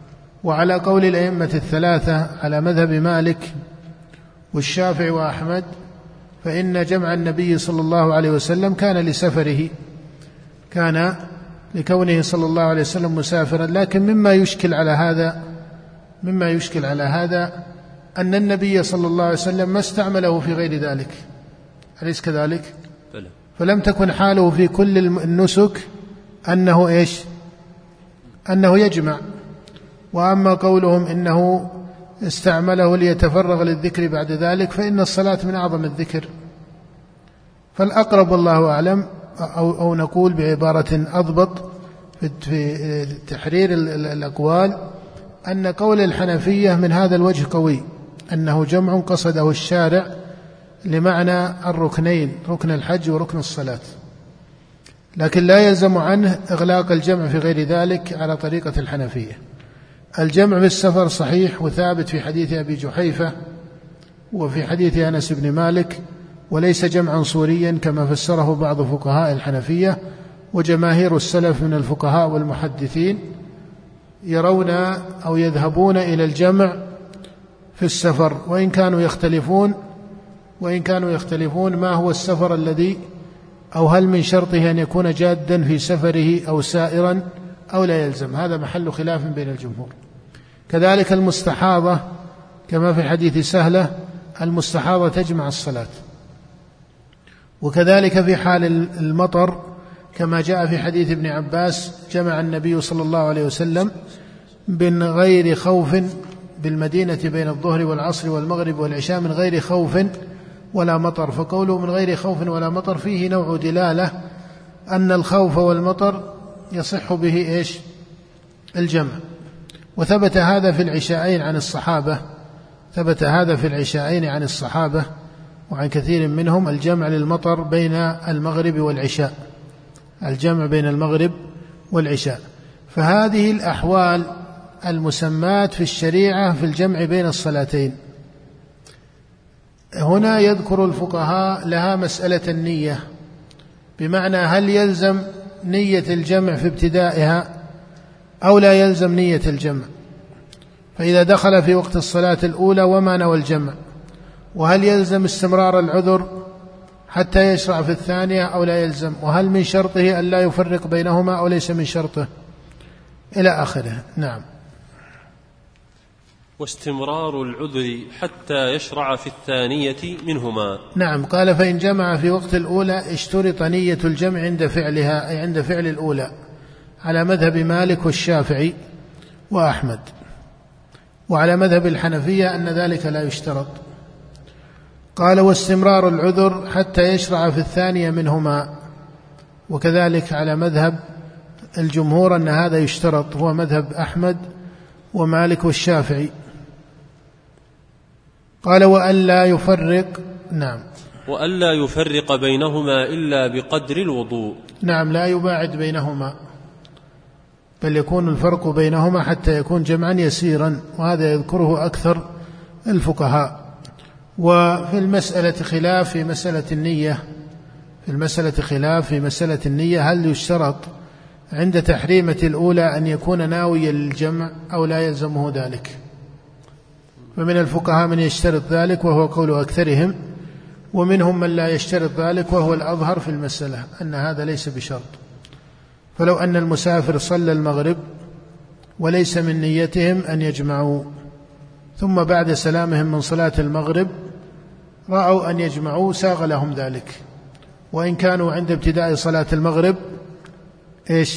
وعلى قول الأئمة الثلاثة على مذهب مالك والشافعي وأحمد فإن جمع النبي صلى الله عليه وسلم كان لسفره، كان لكونه صلى الله عليه وسلم مسافرا. لكن مما يشكل على هذا مما يشكل على هذا أن النبي صلى الله عليه وسلم ما استعمله في غير ذلك، أليس كذلك؟ فلم تكن حاله في كل النسك أنه إيش؟ أنه يجمع. وأما قولهم إنه استعمله ليتفرغ للذكر بعد ذلك فإن الصلاة من أعظم الذكر. فالأقرب والله أعلم، أو, أو نقول بعبارة أضبط في تحرير الأقوال، أن قول الحنفية من هذا الوجه قوي، أنه جمع قصده الشارع لمعنى الركنين، ركن الحج وركن الصلاة، لكن لا يلزم عنه إغلاق الجمع في غير ذلك على طريقة الحنفية. الجمع بالسفر صحيح وثابت في حديث أبي جحيفة وفي حديث أنس بن مالك، وليس جمعا صوريا كما فسره بعض فقهاء الحنفية. وجماهير السلف من الفقهاء والمحدثين يرون أو يذهبون إلى الجمع في السفر، وإن كانوا يختلفون وإن كانوا يختلفون ما هو السفر الذي، أو هل من شرطه أن يكون جادا في سفره أو سائرا أو لا يلزم، هذا محل خلاف بين الجمهور. كذلك المستحاضة كما في حديث سهلة، المستحاضة تجمع الصلاة. وكذلك في حال المطر كما جاء في حديث ابن عباس، جمع النبي صلى الله عليه وسلم من غير خوف بالمدينة بين الظهر والعصر والمغرب والعشاء من غير خوف ولا مطر. فقوله من غير خوف ولا مطر فيه نوع دلالة أن الخوف والمطر يصح به إيش؟ الجمع. وثبت هذا في العشاءين عن الصحابة ثبت هذا في العشاءين عن الصحابة وعن كثير منهم الجمع للمطر بين المغرب والعشاء الجمع بين المغرب والعشاء. فهذه الأحوال المسمات في الشريعة في الجمع بين الصلاتين. هنا يذكر الفقهاء لها مسألة النية، بمعنى هل يلزم نية الجمع في ابتدائها أو لا يلزم نية الجمع؟ فإذا دخل في وقت الصلاة الأولى وما نوى الجمع، وهل يلزم استمرار العذر حتى يشرع في الثانية أو لا يلزم؟ وهل من شرطه أن لا يفرق بينهما أو ليس من شرطه؟ إلى آخره. نعم. واستمرار العذر حتى يشرع في الثانية منهما. نعم. قال فإن جمع في وقت الأولى اشترط نية الجمع عند فعلها، أي عند فعل الأولى، على مذهب مالك والشافعي وأحمد. وعلى مذهب الحنفية أن ذلك لا يشترط. قال واستمرار العذر حتى يشرع في الثانية منهما، وكذلك على مذهب الجمهور أن هذا يشترط، هو مذهب أحمد ومالك والشافعي. قال وألا يفرق. نعم. وألا يفرق بينهما إلا بقدر الوضوء. نعم، لا يباعد بينهما، بل يكون الفرق بينهما حتى يكون جمعا يسيرا، وهذا يذكره أكثر الفقهاء. وفي المسألة خلاف في مسألة النية في المسألة خلاف في مسألة النية هل يشترط عند تحريمة الأولى أن يكون ناويا للجمع أو لا يلزمه ذلك؟ فمن الفقهاء من يشترط ذلك وهو قول أكثرهم، ومنهم من لا يشترط ذلك وهو الأظهر في المسألة أن هذا ليس بشرط. فلو أن المسافر صلى المغرب وليس من نيتهم أن يجمعوا، ثم بعد سلامهم من صلاة المغرب رأوا أن يجمعوا، ساغ لهم ذلك، وإن كانوا عند ابتداء صلاة المغرب إيش؟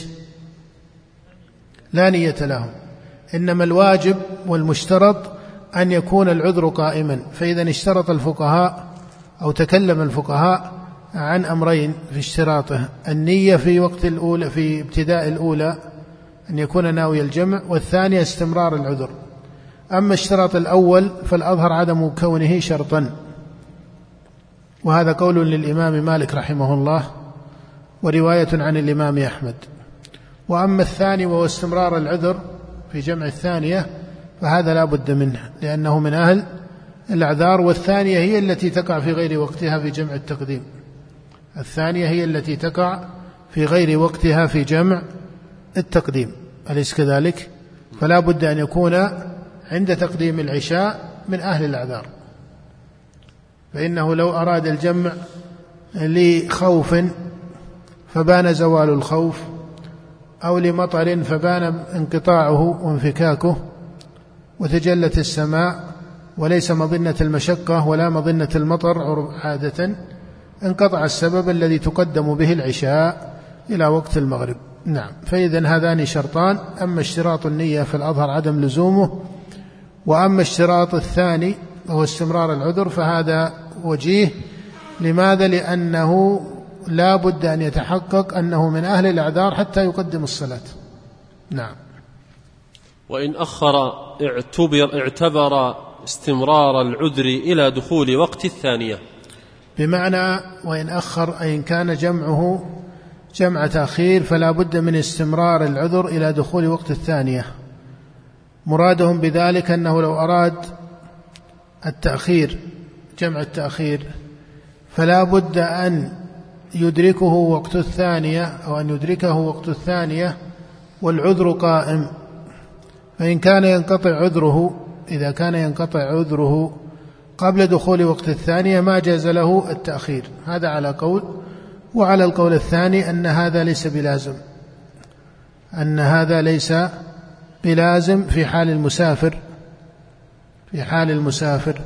لا نية لهم. إنما الواجب والمشترط أن يكون العذر قائما. فإذا اشترط الفقهاء أو تكلم الفقهاء عن أمرين في اشتراطه: النية في وقت الأولى في ابتداء الأولى أن يكون ناوي الجمع، والثانية استمرار العذر. أما الشرط الأول فالأظهر عدم كونه شرطا، وهذا قول للإمام مالك رحمه الله ورواية عن الإمام أحمد. وأما الثاني وهو استمرار العذر في جمع الثانية فهذا لا بد منه، لأنه من أهل الأعذار. والثانية هي التي تقع في غير وقتها في جمع التقديم الثانية هي التي تقع في غير وقتها في جمع التقديم، أليس كذلك؟ فلا بد أن يكون عند تقديم العشاء من أهل الأعذار، فإنه لو أراد الجمع لخوف فبان زوال الخوف، أو لمطر فبان انقطاعه وانفكاكه وتجلت السماء وليس مظنة المشقة ولا مظنة المطر عادة، انقطع السبب الذي تقدم به العشاء إلى وقت المغرب. نعم، فإذن هذان شرطان، أما اشتراط النية فالأظهر عدم لزومه، وأما الشراط الثاني وهو استمرار العذر فهذا وجيه. لماذا؟ لأنه لا بد أن يتحقق أنه من أهل الأعذار حتى يقدم الصلاة. نعم. وإن أخر اعتبر, اعتبر استمرار العذر إلى دخول وقت الثانية، بمعنى وإن أخر أي إن كان جمعه جمع تأخير فلا بد من استمرار العذر إلى دخول وقت الثانية. مرادهم بذلك أنه لو أراد التأخير جمع التأخير فلا بد أن يدركه وقت الثانية أو أن يدركه وقت الثانية والعذر قائم، فإن كان ينقطع عذره إذا كان ينقطع عذره قبل دخول وقت الثانية ما جاز له التأخير. هذا على قول، وعلى القول الثاني أن هذا ليس بلازم، أن هذا ليس بلازم في حال المسافر في حال المسافر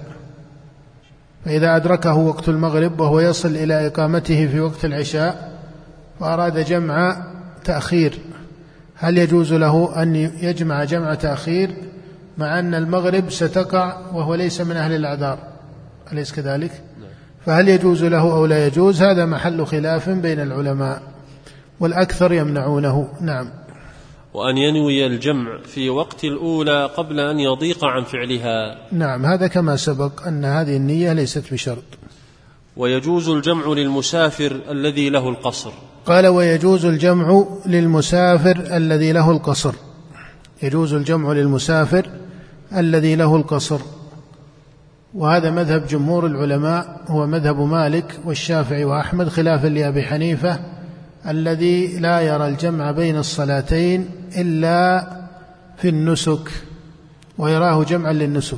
فإذا أدركه وقت المغرب وهو يصل إلى إقامته في وقت العشاء وأراد جمع تأخير، هل يجوز له أن يجمع جمع تأخير مع أن المغرب ستقع وهو ليس من أهل الأعذار؟ أليس كذلك؟ فهل يجوز له أو لا يجوز؟ هذا محل خلاف بين العلماء، والأكثر يمنعونه. نعم. وأن ينوي الجمع في وقت الأولى قبل أن يضيق عن فعلها. نعم، هذا كما سبق أن هذه النية ليست بشرط. ويجوز الجمع للمسافر الذي له القصر. قال ويجوز الجمع للمسافر الذي له القصر. يجوز الجمع للمسافر الذي له القصر، وهذا مذهب جمهور العلماء، هو مذهب مالك والشافعي وأحمد، خلافا لأبي حنيفة الذي لا يرى الجمع بين الصلاتين إلا في النسك ويراه جمعا للنسك.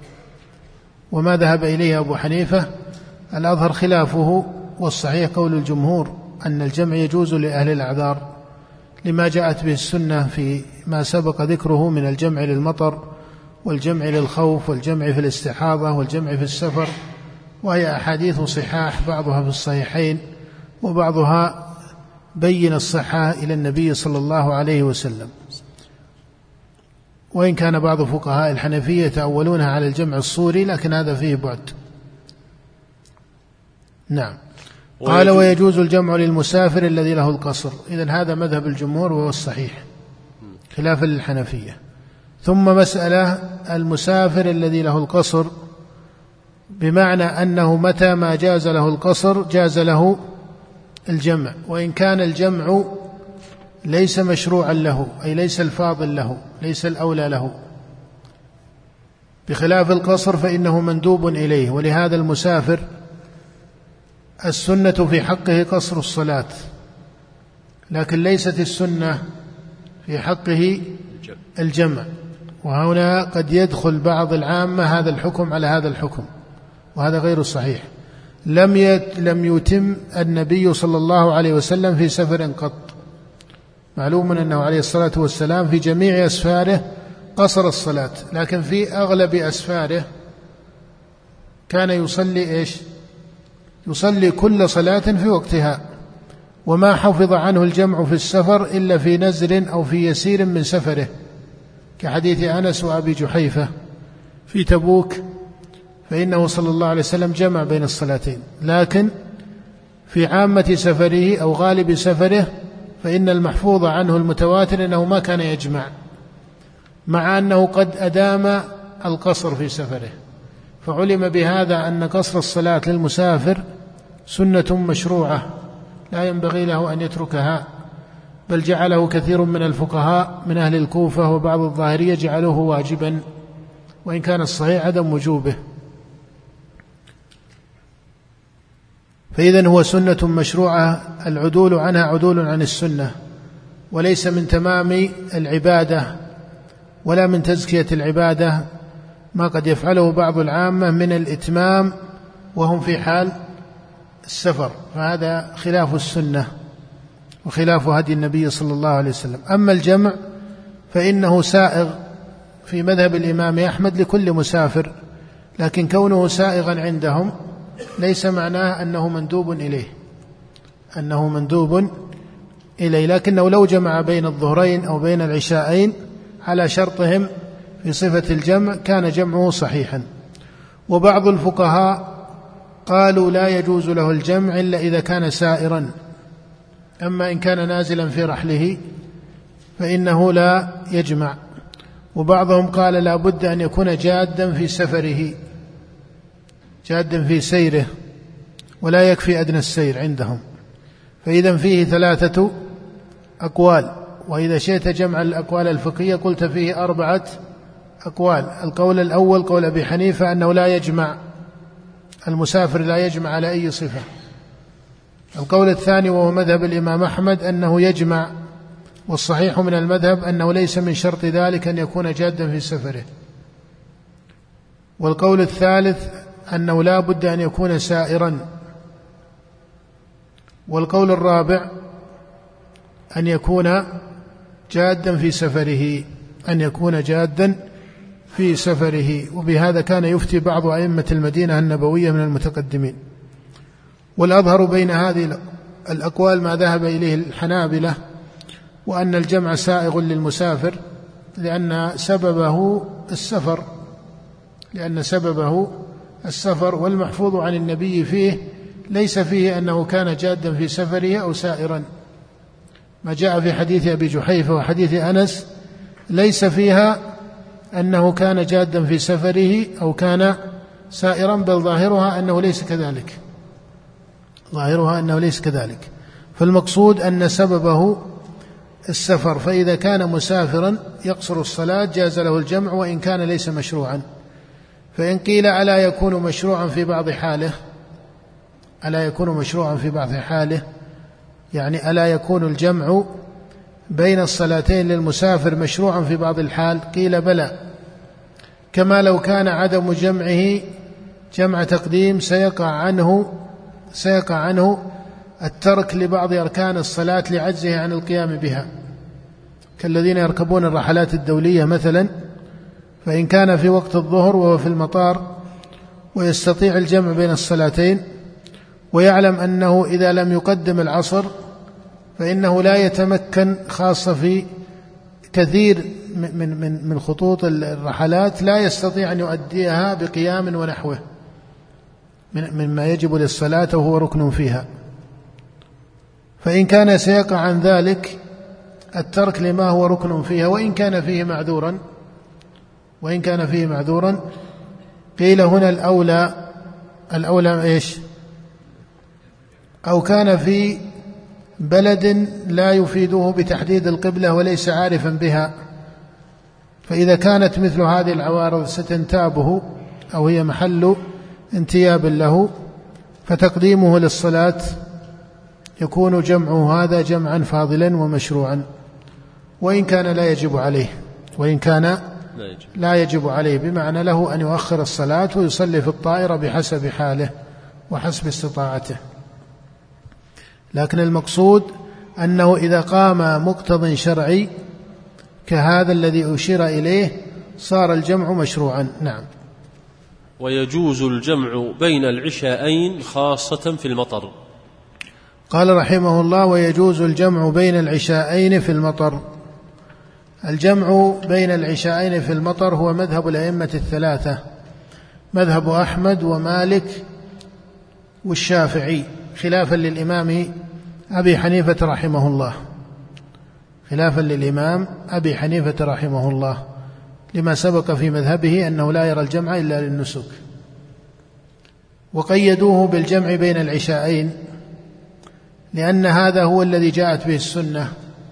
وما ذهب إليه أبو حنيفة الأظهر خلافه، والصحيح قول الجمهور أن الجمع يجوز لأهل الأعذار لما جاءت به السنة في ما سبق ذكره من الجمع للمطر والجمع للخوف والجمع في الاستحاضة والجمع في السفر، وهي أحاديث صحاح، بعضها في الصحيحين وبعضها بين الصحة إلى النبي صلى الله عليه وسلم. وإن كان بعض فقهاء الحنفية يتأولونها على الجمع الصوري، لكن هذا فيه بعد. نعم. قال ويجوز الجمع للمسافر الذي له القصر. إذن هذا مذهب الجمهور وهو الصحيح خلافا للحنفية. ثم مسألة المسافر الذي له القصر، بمعنى أنه متى ما جاز له القصر جاز له الجمع، وإن كان الجمع ليس مشروعا له، أي ليس الفاضل له، ليس الأولى له، بخلاف القصر فإنه مندوب إليه. ولهذا المسافر السنة في حقه قصر الصلاة، لكن ليست السنة في حقه الجمع. وهنا قد يدخل بعض العامة هذا الحكم على هذا الحكم، وهذا غير صحيح. لم لم يتم النبي صلى الله عليه وسلم في سفر قط. معلوم أنه عليه الصلاة والسلام في جميع أسفاره قصر الصلاة، لكن في أغلب أسفاره كان يصلي إيش؟ يصلي كل صلاة في وقتها، وما حفظ عنه الجمع في السفر إلا في نزل أو في يسير من سفره، كحديث أنس وأبي جحيفة في تبوك، فإنه صلى الله عليه وسلم جمع بين الصلاتين. لكن في عامة سفره أو غالب سفره فإن المحفوظ عنه المتواتر أنه ما كان يجمع، مع أنه قد أدام القصر في سفره. فعلم بهذا أن قصر الصلاة للمسافر سنة مشروعة لا ينبغي له أن يتركها، بل جعله كثير من الفقهاء من أهل الكوفة وبعض الظاهرية جعلوه واجبا، وإن كان الصحيح عدم وجوبه. فإذن هو سنة مشروعة، العدول عنها عدول عن السنة، وليس من تمام العبادة ولا من تزكية العبادة ما قد يفعله بعض العامة من الإتمام وهم في حال السفر، فهذا خلاف السنة وخلاف هدي النبي صلى الله عليه وسلم. أما الجمع فإنه سائغ في مذهب الإمام أحمد لكل مسافر، لكن كونه سائغا عندهم ليس معناه أنه مندوب إليه أنه مندوب إليه لكنه لو جمع بين الظهرين أو بين العشاءين على شرطهم في صفة الجمع كان جمعه صحيحا. وبعض الفقهاء قالوا لا يجوز له الجمع إلا إذا كان سائرا، أما إن كان نازلا في رحله فإنه لا يجمع. وبعضهم قال لا بد أن يكون جادا في سفره، جادا في سيره، ولا يكفي أدنى السير عندهم، فإذا فيه ثلاثة أقوال. وإذا شئت جمع الأقوال الفقهية قلت فيه أربعة أقوال. القول الأول قول أبي حنيفة أنه لا يجمع، المسافر لا يجمع على أي صفة. القول الثاني وهو مذهب الإمام أحمد أنه يجمع، والصحيح من المذهب أنه ليس من شرط ذلك أن يكون جادا في سفره. والقول الثالث أنه لا بد أن يكون سائرا. والقول الرابع أن يكون جادا في سفره أن يكون جادا في سفره وبهذا كان يفتي بعض أئمة المدينة النبوية من المتقدمين. والأظهر بين هذه الأقوال ما ذهب إليه الحنابلة، وأن الجمع سائغ للمسافر لأن سببه السفر لأن سببه السفر والمحفوظ عن النبي فيه ليس فيه أنه كان جادا في سفره أو سائرا. ما جاء في حديث أبي جحيفة وحديث أنس ليس فيها أنه كان جادا في سفره أو كان سائرا، بل ظاهرها أنه ليس كذلك ظاهرها أنه ليس كذلك فالمقصود أن سببه السفر، فإذا كان مسافرا يقصر الصلاة جاز له الجمع وإن كان ليس مشروعا. فإن قيل ألا يكون مشروعا في بعض حاله ألا يكون مشروعا في بعض حاله يعني ألا يكون الجمع بين الصلاتين للمسافر مشروعا في بعض الحال؟ قيل بلى، كما لو كان عدم جمعه جمع تقديم سيقع عنه سيقع عنه الترك لبعض أركان الصلاة لعجزه عن القيام بها، كالذين يركبون الرحلات الدولية مثلا، فإن كان في وقت الظهر وهو في المطار ويستطيع الجمع بين الصلاتين ويعلم أنه إذا لم يقدم العصر فإنه لا يتمكن، خاصة في كثير من من من خطوط الرحلات لا يستطيع أن يؤديها بقيام ونحوه مما يجب للصلاة وهو ركن فيها. فإن كان سيقع عن ذلك الترك لما هو ركن فيها وإن كان فيه معذورا وإن كان فيه معذورا قيل هنا الأولى الأولى إيش؟ أو كان في بلد لا يفيده بتحديد القبلة وليس عارفا بها، فإذا كانت مثل هذه العوارض ستنتابه أو هي محل انتياب له فتقديمه للصلاة يكون جمعه هذا جمعا فاضلا ومشروعا، وإن كان لا يجب عليه وإن كان لا يجب عليه بمعنى له أن يؤخر الصلاة ويصلي في الطائرة بحسب حاله وحسب استطاعته. لكن المقصود أنه إذا قام مقتضى شرعي كهذا الذي أشير إليه صار الجمع مشروعا. نعم. ويجوز الجمع بين العشاءين خاصة في المطر. قال رحمه الله ويجوز الجمع بين العشاءين في المطر. الجمع بين العشاءين في المطر هو مذهب الأئمة الثلاثة، مذهب أحمد ومالك والشافعي، خلافا للإمام أبي حنيفة رحمه الله خلافا للإمام أبي حنيفة رحمه الله لما سبق في مذهبه أنه لا يرى الجمع إلا للنسك. وقيدوه بالجمع بين العشاءين لأن هذا هو الذي جاءت به السنة،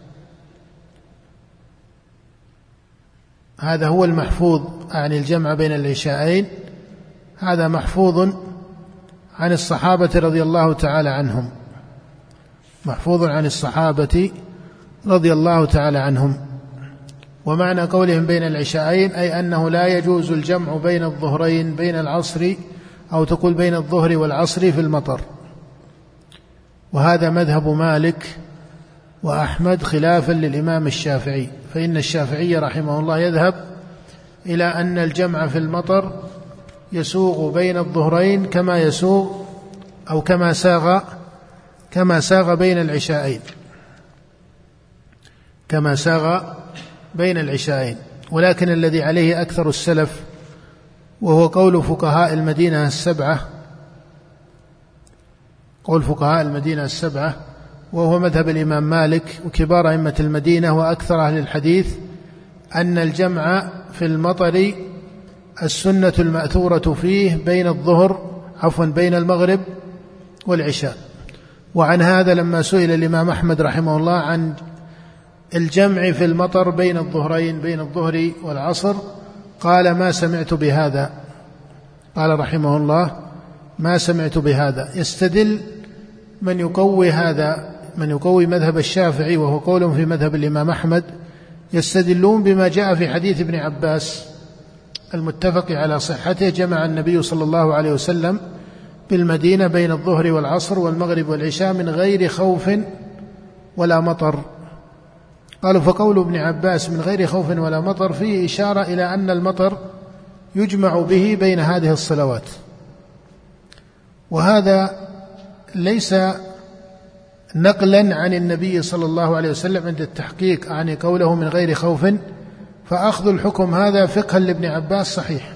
هذا هو المحفوظ عن الجمع بين العشاءين، هذا محفوظ عن الصحابة رضي الله تعالى عنهم محفوظ عن الصحابة رضي الله تعالى عنهم ومعنى قولهم بين العشاءين أي أنه لا يجوز الجمع بين الظهرين بين العصر أو تقول بين الظهر والعصر في المطر. وهذا مذهب مالك وأحمد خلافا للإمام الشافعي، فإن الشافعي رحمه الله يذهب إلى أن الجمع في المطر يسوغ بين الظهرين كما يسوغ أو كما ساغ كما ساغ بين العشاءين كما ساغ بين العشاءين. ولكن الذي عليه أكثر السلف وهو قول فقهاء المدينة السبعة قول فقهاء المدينة السبعة وهو مذهب الإمام مالك وكبار أئمة المدينة وأكثر أهل الحديث، أن الجمع في المطر السنة المأثورة فيه بين الظهر عفوا بين المغرب والعشاء. وعن هذا لما سئل الإمام أحمد رحمه الله عن الجمع في المطر بين الظهرين بين الظهر والعصر قال ما سمعت بهذا، قال رحمه الله ما سمعت بهذا. يستدل من يقوي هذا من يقوي مذهب الشافعي وهو قول في مذهب الإمام أحمد، يستدلون بما جاء في حديث ابن عباس المتفق على صحته، جمع النبي صلى الله عليه وسلم بالمدينة بين الظهر والعصر والمغرب والعشاء من غير خوف ولا مطر. قالوا فقول ابن عباس من غير خوف ولا مطر فيه إشارة إلى أن المطر يجمع به بين هذه الصلوات، وهذا ليس نقلا عن النبي صلى الله عليه وسلم عند التحقيق عن قوله من غير خوف، فأخذ الحكم هذا فقها لابن عباس صحيح،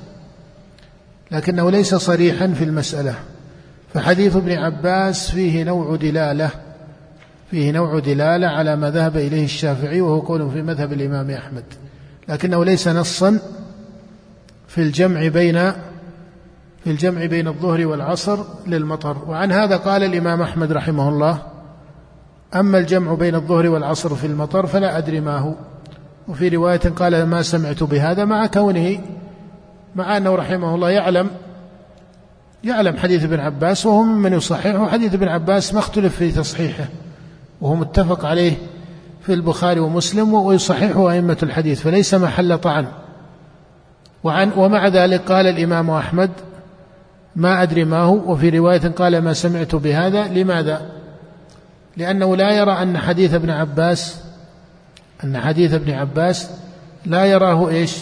لكنه ليس صريحا في المسألة. فحديث ابن عباس فيه نوع دلالة فيه نوع دلالة على ما ذهب إليه الشافعي وهو قول في مذهب الإمام أحمد، لكنه ليس نصا في الجمع بين في الجمع بين الظهر والعصر للمطر. وعن هذا قال الإمام أحمد رحمه الله أما الجمع بين الظهر والعصر في المطر فلا أدري ما هو. وفي رواية قال ما سمعت بهذا، مع كونه مع أنه رحمه الله يعلم يعلم حديث ابن عباس وهو من يصححه. حديث ابن عباس ما اختلف في تصحيحه وهو متفق عليه في البخاري ومسلم ويصححه أئمة الحديث، فليس محل طعن. وعن ومع ذلك قال الإمام أحمد ما أدري ما هو، وفي رواية قال ما سمعت بهذا. لماذا؟ لأنه لا يرى أن حديث ابن عباس أن حديث ابن عباس لا يراه إيش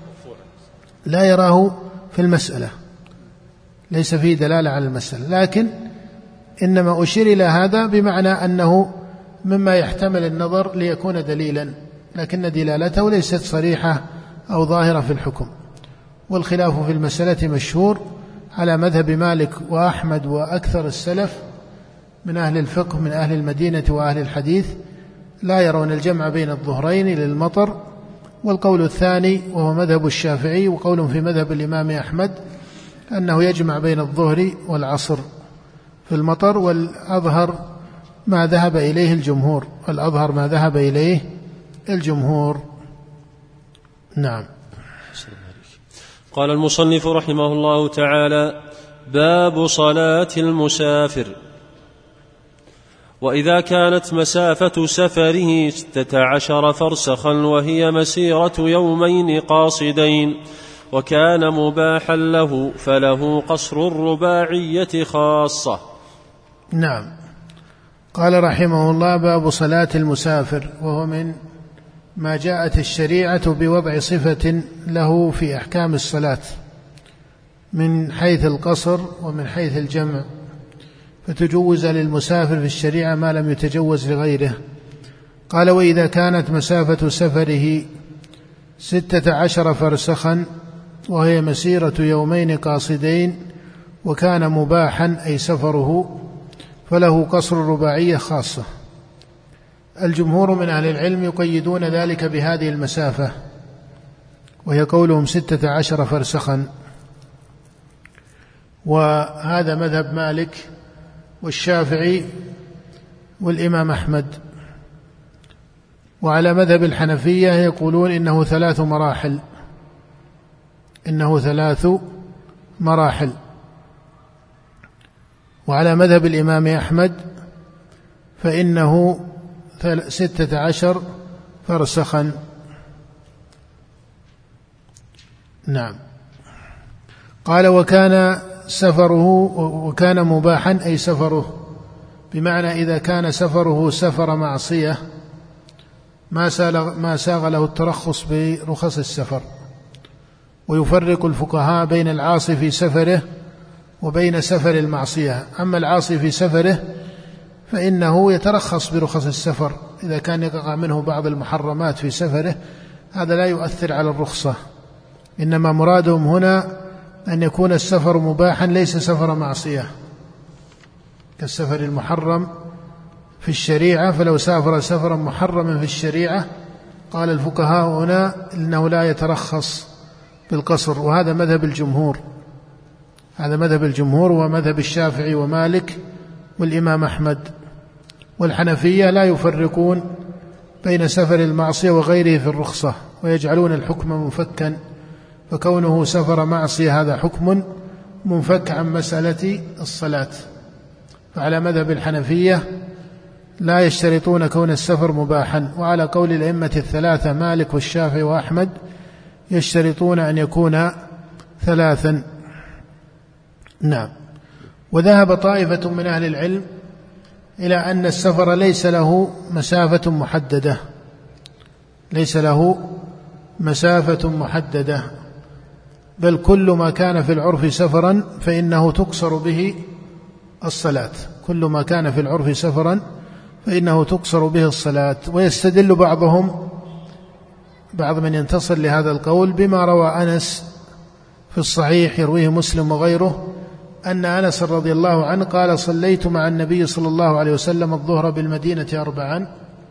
لا يراه في المسألة، ليس فيه دلالة على المسألة، لكن إنما أشير إلى هذا بمعنى أنه مما يحتمل النظر ليكون دليلا، لكن دلالته ليست صريحة أو ظاهرة في الحكم. والخلاف في المسألة مشهور على مذهب مالك وأحمد وأكثر السلف من أهل الفقه من أهل المدينة وأهل الحديث لا يرون الجمع بين الظهرين للمطر. والقول الثاني وهو مذهب الشافعي وقول في مذهب الإمام أحمد أنه يجمع بين الظهر والعصر في المطر، والأظهر ما ذهب إليه الجمهور والأظهر ما ذهب إليه الجمهور. نعم. قال المصنف رحمه الله تعالى: باب صلاة المسافر. وإذا كانت مسافة سفره ستة عشر فرسخا وهي مسيرة يومين قاصدين وكان مباحا له فله قصر الرباعية خاصة. نعم. قال رحمه الله: باب صلاة المسافر، وهو من ما جاءت الشريعة بوضع صفة له في أحكام الصلاة من حيث القصر ومن حيث الجمع، فتجوز للمسافر في الشريعة ما لم يتجوز لغيره. قال: وإذا كانت مسافة سفره ستة عشر فرسخا وهي مسيرة يومين قاصدين وكان مباحا أي سفره فله قصر الرباعية خاصة. الجمهور من أهل العلم يقيدون ذلك بهذه المسافة وهي قولهم ستة عشر فرسخا، وهذا مذهب مالك والشافعي والإمام أحمد. وعلى مذهب الحنفية يقولون إنه ثلاث مراحل إنه ثلاث مراحل وعلى مذهب الإمام أحمد فإنه ستة عشر فرسخا. نعم. قال وكان سفره وكان مباحا أي سفره، بمعنى إذا كان سفره سفر معصية ما ساغ ما ساغ له الترخص برخص السفر. ويفرق الفقهاء بين العاصي في سفره وبين سفر المعصية. أما العاصي في سفره فإنه يترخص برخص السفر إذا كان يقع منه بعض المحرمات في سفره، هذا لا يؤثر على الرخصة، إنما مرادهم هنا أن يكون السفر مباحا ليس سفر معصية كالسفر المحرم في الشريعة. فلو سافر سفرا محرما في الشريعة قال الفقهاء هنا إنه لا يترخص بالقصر، وهذا مذهب الجمهور، هذا مذهب الجمهور ومذهب الشافعي ومالك والإمام أحمد. والحنفية لا يفرقون بين سفر المعصية وغيره في الرخصة، ويجعلون الحكم منفكا، فكونه سفر معصية هذا حكم منفك عن مسألة الصلاة. فعلى مذهب الحنفية لا يشترطون كون السفر مباحا، وعلى قول الأئمة الثلاثة مالك والشافعي وأحمد يشترطون أن يكون ثلاثا. نعم. وذهب طائفة من أهل العلم إلى أن السفر ليس له مسافة محددة، ليس له مسافة محددة، بل كل ما كان في العرف سفرا فإنه تقصر به الصلاة، كل ما كان في العرف سفرا فإنه تقصر به الصلاة. ويستدل بعضهم بعض من ينتصر لهذا القول بما روى أنس في الصحيح يرويه مسلم وغيره أن أنس رضي الله عنه قال صليت مع النبي صلى الله عليه وسلم الظهر بالمدينة أربعا،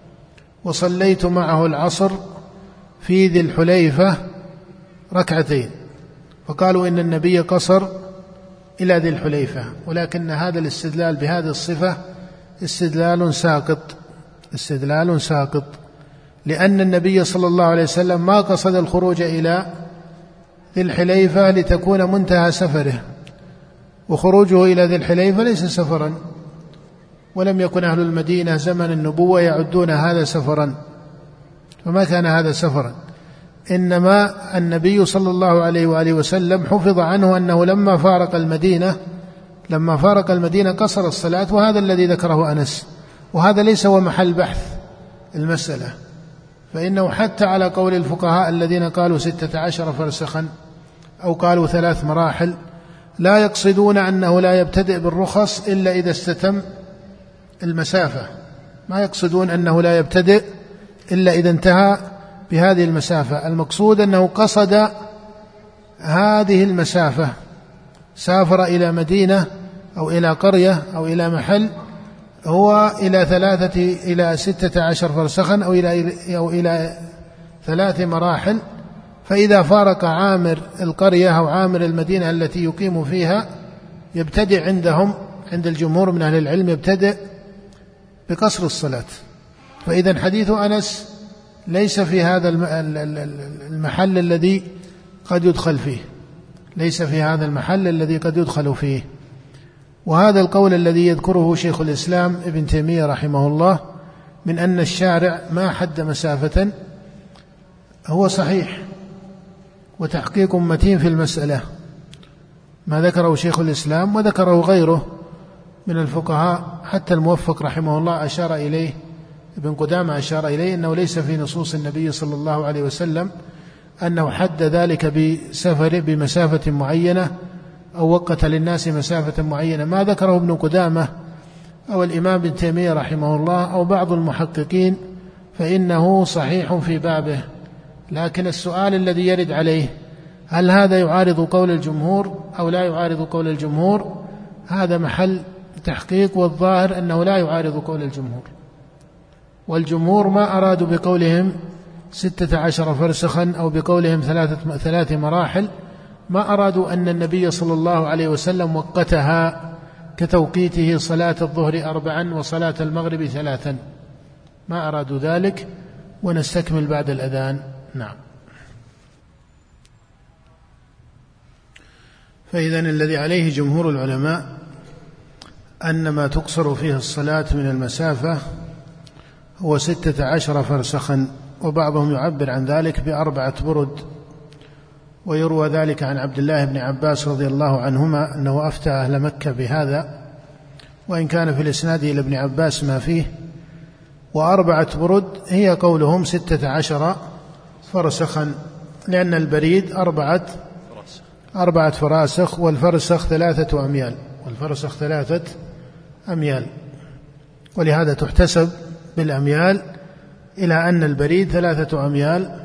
وصليت معه العصر في ذي الحليفة ركعتين، فقالوا إن النبي قصر إلى ذي الحليفة. ولكن هذا الاستدلال بهذه الصفة استدلال ساقط، استدلال ساقط، لأن النبي صلى الله عليه وسلم ما قصد الخروج إلى ذي الحليفة لتكون منتهى سفره، وخروجه إلى ذي الحليفة ليس سفرا، ولم يكن أهل المدينة زمن النبوة يعدون هذا سفرا، فما كان هذا سفرا. إنما النبي صلى الله عليه وآله وسلم حفظ عنه أنه لما فارق المدينة لما فارق المدينة قصر الصلاة، وهذا الذي ذكره أنس، وهذا ليس هو محل بحث المسألة، فإنه حتى على قول الفقهاء الذين قالوا ستة عشر فرسخا أو قالوا ثلاث مراحل لا يقصدون أنه لا يبتدئ بالرخص إلا إذا استتم المسافة، ما يقصدون أنه لا يبتدئ إلا إذا انتهى بهذه المسافة. المقصود أنه قصد هذه المسافة، سافر إلى مدينة أو إلى قرية أو إلى محل هو إلى ثلاثة إلى ستة عشر فرسخا أو إلى أو إلى ثلاث مراحل، فإذا فارق عامر القرية أو عامر المدينة التي يقيم فيها يبتدئ عندهم عند الجمهور من أهل العلم يبتدئ بقصر الصلاة. فإذا حديث أنس ليس في هذا المحل الذي قد يدخل فيه، ليس في هذا المحل الذي قد يدخل فيه. وهذا القول الذي يذكره شيخ الإسلام ابن تيمية رحمه الله من أن الشارع ما حد مسافة هو صحيح، وتحقيق متين في المسألة ما ذكره شيخ الإسلام وذكره غيره من الفقهاء، حتى الموفق رحمه الله أشار إليه، ابن قدامة أشار إليه أنه ليس في نصوص النبي صلى الله عليه وسلم أنه حد ذلك بسفر بمسافة معينة أو وقت للناس مسافة معينة. ما ذكره ابن قدامة أو الإمام ابن تيمية رحمه الله أو بعض المحققين فإنه صحيح في بابه، لكن السؤال الذي يرد عليه هل هذا يعارض قول الجمهور أو لا يعارض قول الجمهور؟ هذا محل تحقيق، والظاهر أنه لا يعارض قول الجمهور، والجمهور ما أرادوا بقولهم ستة عشر فرسخا أو بقولهم ثلاثة ثلاث مراحل ما أرادوا أن النبي صلى الله عليه وسلم وقتها كتوقيته صلاة الظهر أربعا وصلاة المغرب ثلاثا، ما أرادوا ذلك. ونستكمل بعد الأذان. نعم. فإذا الذي عليه جمهور العلماء أن ما تقصر فيه الصلاة من المسافة هو ستة عشر فرسخا، وبعضهم يعبر عن ذلك بأربعة برد، ويروى ذلك عن عبد الله بن عباس رضي الله عنهما أنه أفتى أهل مكة بهذا، وإن كان في الإسناد إلى ابن عباس ما فيه. وأربعة برد هي قولهم ستة عشر فرسخا، لأن البريد أربعة أربعة فراسخ، والفرسخ ثلاثة أميال والفرسخ ثلاثة أميال، ولهذا تحتسب بالأميال إلى أن البريد ثلاثة أميال،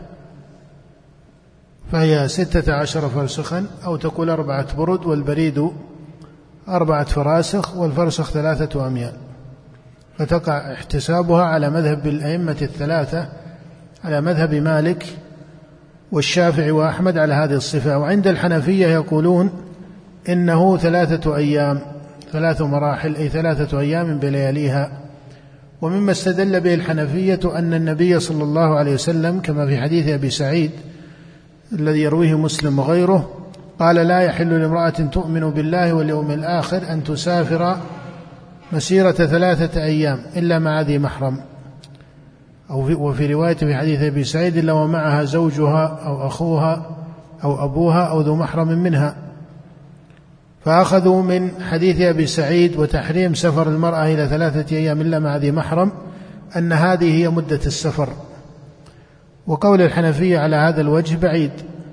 فهي ستة عشر فرسخا، أو تقول أربعة برد والبريد أربعة فراسخ والفرسخ ثلاثة أميال، فتقع احتسابها على مذهب الأئمة الثلاثة، على مذهب مالك والشافعي وأحمد على هذه الصفة. وعند الحنفية يقولون إنه ثلاثة أيام، ثلاث مراحل، أي ثلاثة أيام بلياليها. ومما استدل به الحنفية أن النبي صلى الله عليه وسلم كما في حديث أبي سعيد الذي يرويه مسلم وغيره قال: لا يحل لامرأة تؤمن بالله واليوم الآخر أن تسافر مسيرة ثلاثة أيام إلا مع ذي محرم، أو وفي رواية في حديث أبي سعيد إلا ومعها زوجها أو أخوها أو أبوها أو ذو محرم منها. فأخذوا من حديث أبي سعيد وتحريم سفر المرأة إلى ثلاثة أيام إلا مع ذي محرم أن هذه هي مدة السفر. وقول الحنفية على هذا الوجه بعيد،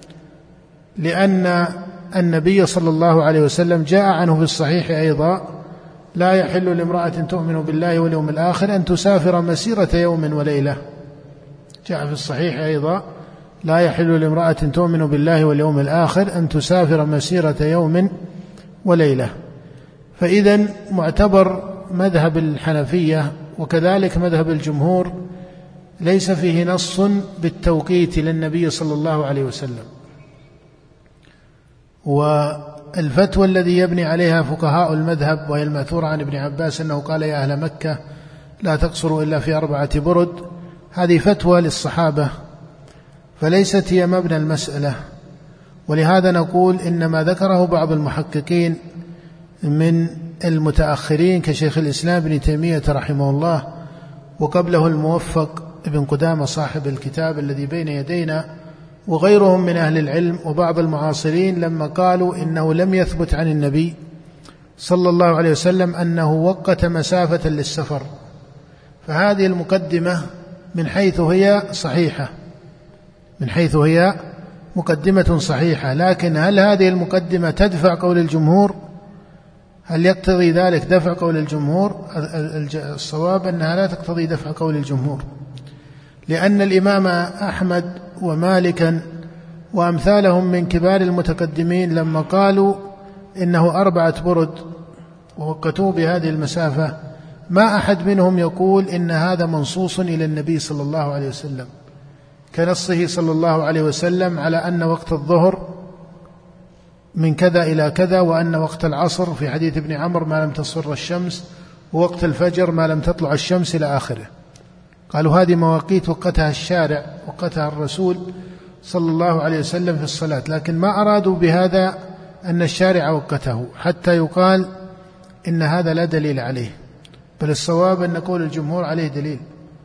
لأن النبي صلى الله عليه وسلم جاء عنه في الصحيح أيضا: لا يحل لامرأة تؤمن بالله واليوم الآخر أن تسافر مسيرة يوم وليلة. جاء في الصحيح أيضا: لا يحل لامرأة تؤمن بالله واليوم الآخر أن تسافر مسيرة يوم وليلة. فإذن معتبر مذهب الحنفية وكذلك مذهب الجمهور ليس فيه نص بالتوقيت للنبي صلى الله عليه وسلم. والفتوى الذي يبني عليها فقهاء المذهب وهي المأثورة عن ابن عباس أنه قال: يا أهل مكة لا تقصروا إلا في أربعة برد، هذه فتوى للصحابة فليست هي مبنى المسألة. ولهذا نقول إن ما ذكره بعض المحققين من المتأخرين كشيخ الإسلام ابن تيمية رحمه الله، وقبله الموفق ابن قدامة صاحب الكتاب الذي بين يدينا، وغيرهم من أهل العلم وبعض المعاصرين، لما قالوا إنه لم يثبت عن النبي صلى الله عليه وسلم أنه وقت مسافة للسفر، فهذه المقدمة من حيث هي صحيحة، من حيث هي مقدمة صحيحة، لكن هل هذه المقدمة تدفع قول الجمهور؟ هل يقتضي ذلك دفع قول الجمهور؟ الصواب أنها لا تقتضي دفع قول الجمهور، لأن الإمام أحمد ومالكا وأمثالهم من كبار المتقدمين لما قالوا إنه أربعة برد ووقتوه بهذه المسافة ما أحد منهم يقول إن هذا منصوص إلى النبي صلى الله عليه وسلم، كنصه صلى الله عليه وسلم على أن وقت الظهر من كذا إلى كذا، وأن وقت العصر في حديث ابن عمر ما لم تصفر الشمس، ووقت الفجر ما لم تطلع الشمس إلى آخره. قالوا هذه مواقيت وقتها الشارع، وقتها الرسول صلى الله عليه وسلم في الصلاة، لكن ما أرادوا بهذا أن الشارع وقته حتى يقال إن هذا لا دليل عليه، بل الصواب أن قول الجمهور عليه دليل.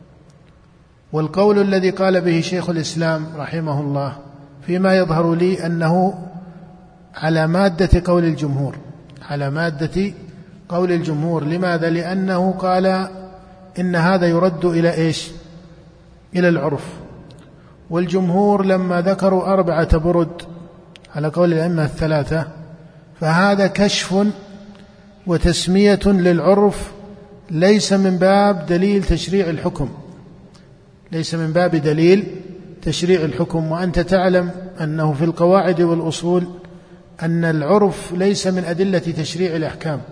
والقول الذي قال به شيخ الإسلام رحمه الله فيما يظهر لي أنه على مادة قول الجمهور، على مادة قول الجمهور. لماذا؟ لأنه قال إن هذا يرد إلى إيش؟ إلى العرف. والجمهور لما ذكروا أربعة برد على قول الأئمة الثلاثة فهذا كشف وتسمية للعرف، ليس من باب دليل تشريع الحكم، ليس من باب دليل تشريع الحكم. وأنت تعلم أنه في القواعد والأصول أن العرف ليس من أدلة تشريع الأحكام،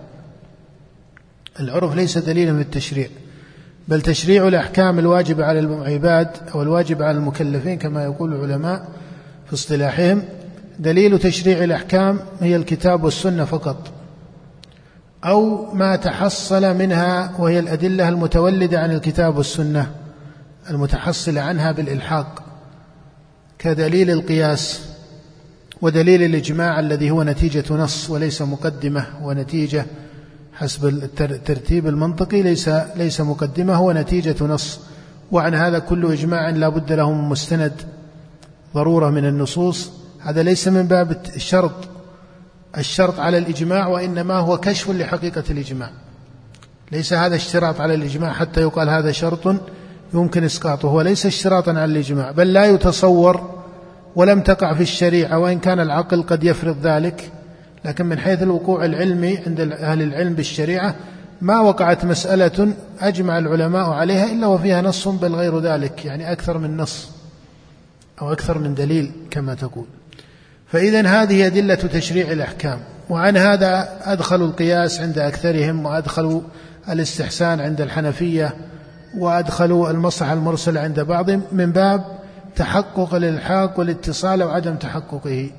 العرف ليس دليلا في التشريع، بل تشريع الأحكام الواجب على العباد أو الواجب على المكلفين كما يقول العلماء في اصطلاحهم، دليل تشريع الأحكام هي الكتاب والسنة فقط، أو ما تحصل منها وهي الأدلة المتولدة عن الكتاب والسنة المتحصلة عنها بالإلحاق، كدليل القياس ودليل الإجماع الذي هو نتيجة نص وليس مقدمة ونتيجة حسب الترتيب المنطقي، ليس ليس مقدمة، هو نتيجة نص. وعن هذا كل إجماع لا بد له من مستند، ضرورة من النصوص هذا ليس من باب الشرط الشرط على الإجماع، وإنما هو كشف لحقيقة الإجماع. ليس هذا اشتراط على الإجماع حتى يقال هذا شرط يمكن إسقاطه، هو ليس اشتراطا على الإجماع، بل لا يتصور ولم تقع في الشريعة، وإن كان العقل قد يفرض ذلك، لكن من حيث الوقوع العلمي عند أهل العلم بالشريعة ما وقعت مسألة أجمع العلماء عليها إلا وفيها نص بل غير ذلك، يعني أكثر من نص أو أكثر من دليل كما تقول. فإذن هذه أدلة تشريع الأحكام. وعن هذا أدخلوا القياس عند أكثرهم، وأدخلوا الاستحسان عند الحنفية، وأدخلوا المصلحة المرسلة عند بعضهم، من باب تحقق الإلحاق والاتصال وعدم تحققه.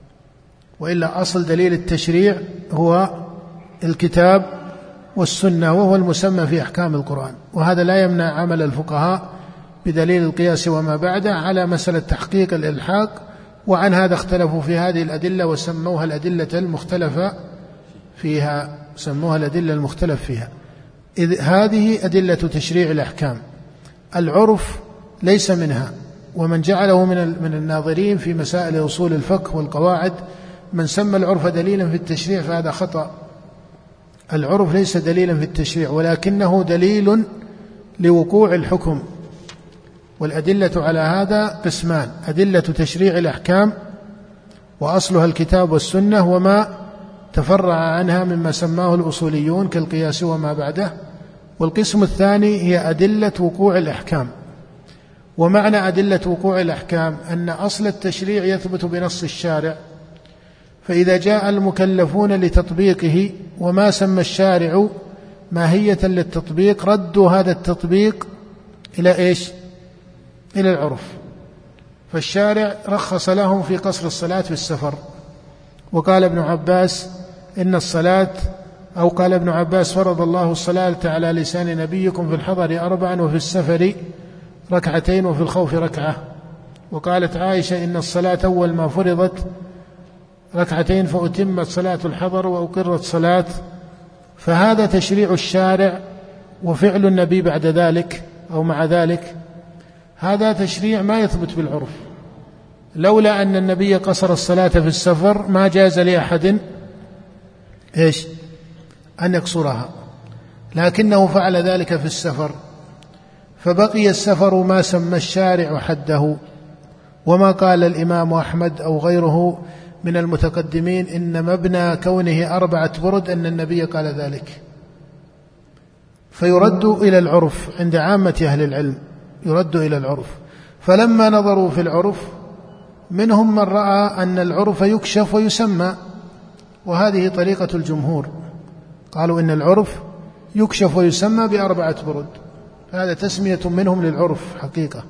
وإلا أصل دليل التشريع هو الكتاب والسنة، وهو المسمى في أحكام القرآن، وهذا لا يمنع عمل الفقهاء بدليل القياس وما بعده على مسألة تحقيق الإلحاق. وعن هذا اختلفوا في هذه الأدلة وسموها الأدلة المختلفة فيها سموها الأدلة المختلف فيها. إذ هذه أدلة تشريع الأحكام، العرف ليس منها، ومن جعله من من الناظرين في مسائل أصول الفقه والقواعد من سمى العرف دليلا في التشريع فهذا خطأ. العرف ليس دليلا في التشريع، ولكنه دليل لوقوع الحكم. والأدلة على هذا قسمان: أدلة تشريع الأحكام وأصلها الكتاب والسنة وما تفرع عنها مما سماه الأصوليون كالقياس وما بعده. والقسم الثاني هي أدلة وقوع الأحكام. ومعنى أدلة وقوع الأحكام أن أصل التشريع يثبت بنص الشارع، فإذا جاء المكلفون لتطبيقه وما سمى الشارع ماهية للتطبيق ردوا هذا التطبيق إلى إيش؟ إلى العرف. فالشارع رخص لهم في قصر الصلاة في السفر، وقال ابن عباس إن الصلاة أو قال ابن عباس فرض الله الصلاة على لسان نبيكم في الحضر أربعا وفي السفر ركعتين وفي الخوف ركعة. وقالت عائشة إن الصلاة أول ما فرضت ركعتين فأتمت صلاة الحضر وأقرت صلاة. فهذا تشريع الشارع وفعل النبي بعد ذلك أو مع ذلك، هذا تشريع ما يثبت بالعرف. لولا أن النبي قصر الصلاة في السفر ما جاز لأحد إيش أن يقصرها، لكنه فعل ذلك في السفر، فبقي السفر ما سمى الشارع حده. وما قال الإمام أحمد أو غيره من المتقدمين إن مبنى كونه أربعة برد أن النبي قال ذلك، فيرد إلى العرف عند عامة أهل العلم، يرد إلى العرف. فلما نظروا في العرف منهم من رأى أن العرف يكشف ويسمى، وهذه طريقة الجمهور، قالوا إن العرف يكشف ويسمى بأربعة برد، هذا تسمية منهم للعرف حقيقة.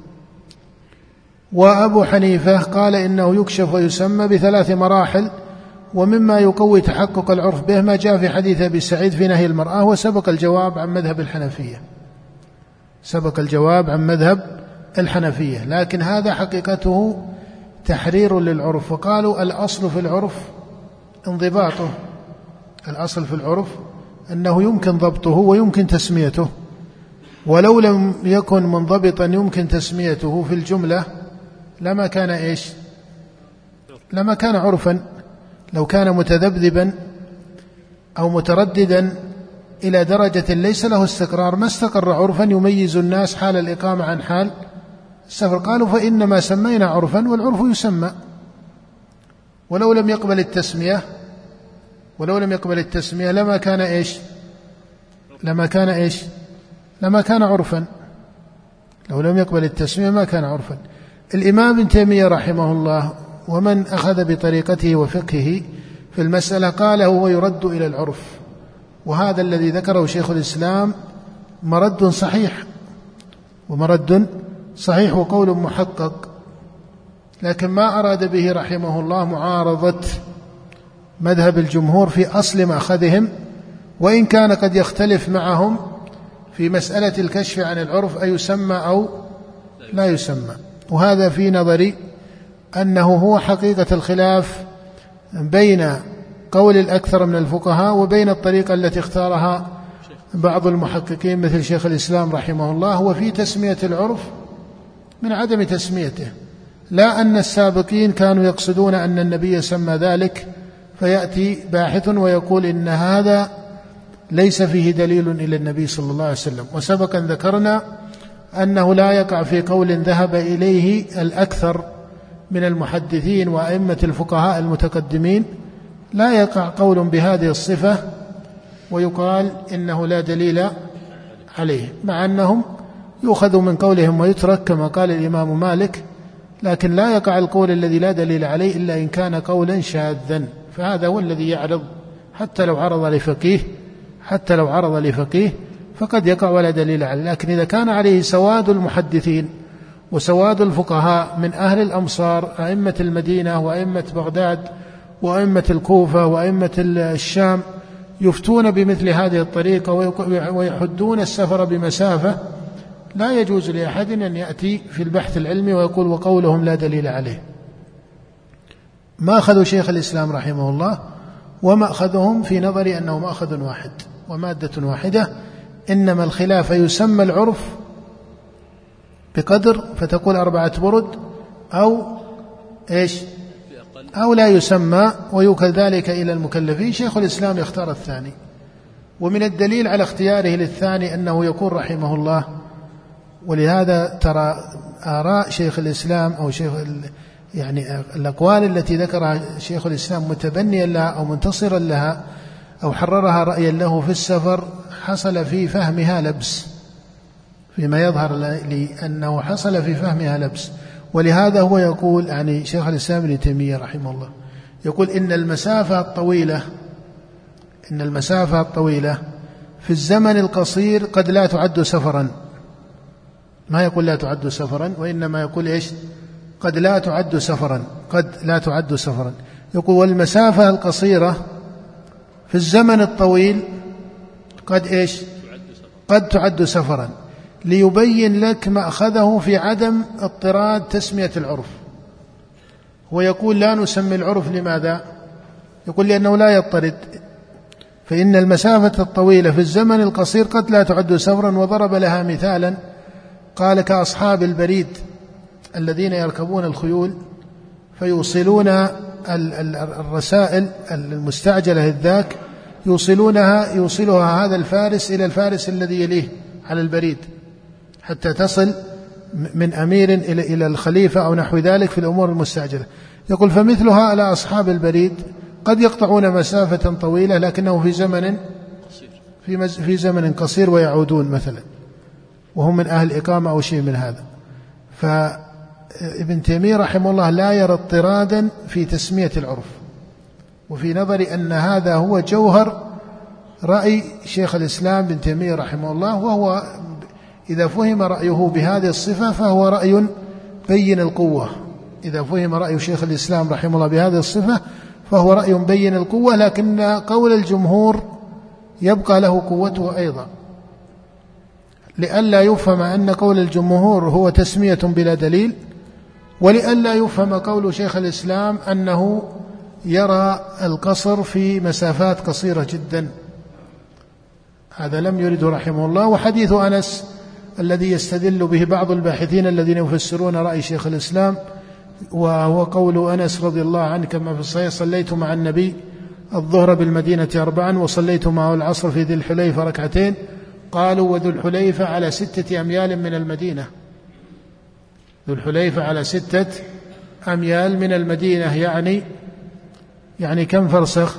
وأبو حنيفة قال إنه يكشف ويسمى بثلاث مراحل، ومما يقوي تحقق العرف به ما جاء في حديث أبي سعيد في نهي المرأة، وسبق الجواب عن مذهب الحنفية سبق الجواب عن مذهب الحنفية لكن هذا حقيقته تحرير للعرف. وقالوا الأصل في العرف انضباطه، الأصل في العرف أنه يمكن ضبطه ويمكن تسميته، ولو لم يكن منضبطا يمكن تسميته في الجملة لما كان إيش لما كان عرفا. لو كان متذبذبا أو مترددا إلى درجة ليس له استقرار ما استقر عرفا يميز الناس حال الإقامة عن حال السفر. قالوا فإنما سمينا عرفا والعرف يسمى، ولو لم يقبل التسمية ولو لم يقبل التسمية لما كان إيش لما كان إيش لما كان عرفا لو لم يقبل التسمية ما كان عرفا. الإمام ابن تيمية رحمه الله ومن أخذ بطريقته وفقهه في المسألة قال هو يرد إلى العرف، وهذا الذي ذكره شيخ الإسلام مرد صحيح ومرد صحيح وقول محقق، لكن ما أراد به رحمه الله معارضة مذهب الجمهور في أصل مأخذهم، وإن كان قد يختلف معهم في مسألة الكشف عن العرف أيسمى أو لا يسمى. وهذا في نظري أنه هو حقيقة الخلاف بين قول الأكثر من الفقهاء وبين الطريقة التي اختارها بعض المحققين مثل شيخ الإسلام رحمه الله، وفي تسمية العرف من عدم تسميته. لا أن السابقين كانوا يقصدون أن النبي سمى ذلك، فيأتي باحث ويقول إن هذا ليس فيه دليل إلى النبي صلى الله عليه وسلم. وسبقا ذكرنا أنه لا يقع في قول ذهب إليه الأكثر من المحدثين وأئمة الفقهاء المتقدمين، لا يقع قول بهذه الصفة ويقال إنه لا دليل عليه، مع أنهم يؤخذ من قولهم ويترك كما قال الإمام مالك، لكن لا يقع القول الذي لا دليل عليه إلا إن كان قولا شاذا، فهذا هو الذي يعرض حتى لو عرض لفقيه حتى لو عرض لفقيه فقد يقع ولا دليل عليه. لكن إذا كان عليه سواد المحدثين وسواد الفقهاء من أهل الأمصار، أئمة المدينة وأئمة بغداد وأئمة الكوفة وأئمة الشام، يفتون بمثل هذه الطريقة ويحدون السفر بمسافة، لا يجوز لأحد أن يأتي في البحث العلمي ويقول وقولهم لا دليل عليه. ما أخذوا شيخ الإسلام رحمه الله وما أخذهم في نظري أنه مأخذ واحد ومادة واحدة، إنما الخلاف يسمى العرف بقدر، فتقول أربعة برد أو إيش أو لا يسمى ويوكل ذلك إلى المكلفين. شيخ الإسلام يختار الثاني، ومن الدليل على اختياره للثاني أنه يقول رحمه الله، ولهذا ترى آراء شيخ الإسلام أو شيخ يعني الأقوال التي ذكرها شيخ الإسلام متبنيا لها أو منتصرا لها أو حررها رأيا له في السفر، حصل في فهمها لبس، فيما يظهر لي أنه حصل في فهمها لبس. ولهذا هو يقول يعني شيخ الإسلام ابن تيمية رحمه الله يقول إن المسافة الطويلة إن المسافة الطويلة في الزمن القصير قد لا تعد سفرا، ما يقول لا تعد سفرا، وإنما يقول إيش قد لا تعد سفرا قد لا تعد سفرا يقول والمسافة القصيرة في الزمن الطويل قد إيش قد تعد سفرا، ليبين لك مأخذه في عدم اضطراد تسمية العرف. هو يقول لا نسمي العرف، لماذا؟ يقول لأنه لا يضطرد، فإن المسافة الطويلة في الزمن القصير قد لا تعد سفرا، وضرب لها مثالا قال كأصحاب البريد الذين يركبون الخيول فيوصلون الرسائل المستعجلة الذاك يوصلونها يوصلها هذا الفارس إلى الفارس الذي يليه على البريد حتى تصل من أمير إلى الخليفة أو نحو ذلك في الأمور المستعجلة. يقول فمثل هؤلاء أصحاب البريد قد يقطعون مسافة طويلة لكنه في زمن في, في زمن قصير ويعودون مثلا وهم من أهل إقامة أو شيء من هذا. فابن تيمية رحمه الله لا يرى اضطرادا في تسمية العرف، وفي نظري أن هذا هو جوهر رأي شيخ الإسلام ابن تيمية رحمه الله، وهو إذا فهم رأيه بهذه الصفة فهو رأي بين القوة. إذا فهم رأي شيخ الإسلام رحمه الله بهذه الصفة فهو رأي بين القوة، لكن قول الجمهور يبقى له قوته أيضا، لئلا يفهم أن قول الجمهور هو تسمية بلا دليل، ولئلا يفهم قول شيخ الإسلام أنه يرى القصر في مسافات قصيرة جدا. هذا لم يرده رحمه الله. وحديث أنس الذي يستدل به بعض الباحثين الذين يفسرون رأي شيخ الإسلام، وهو قول أنس رضي الله عنه كما في الصحيح صليت مع النبي الظهر بالمدينة أربعا وصليت معه العصر في ذي الحليفة ركعتين، قالوا وذو الحليفة على ستة أميال من المدينة، ذو الحليفة على ستة أميال من المدينة، يعني يعني كم فرسخ؟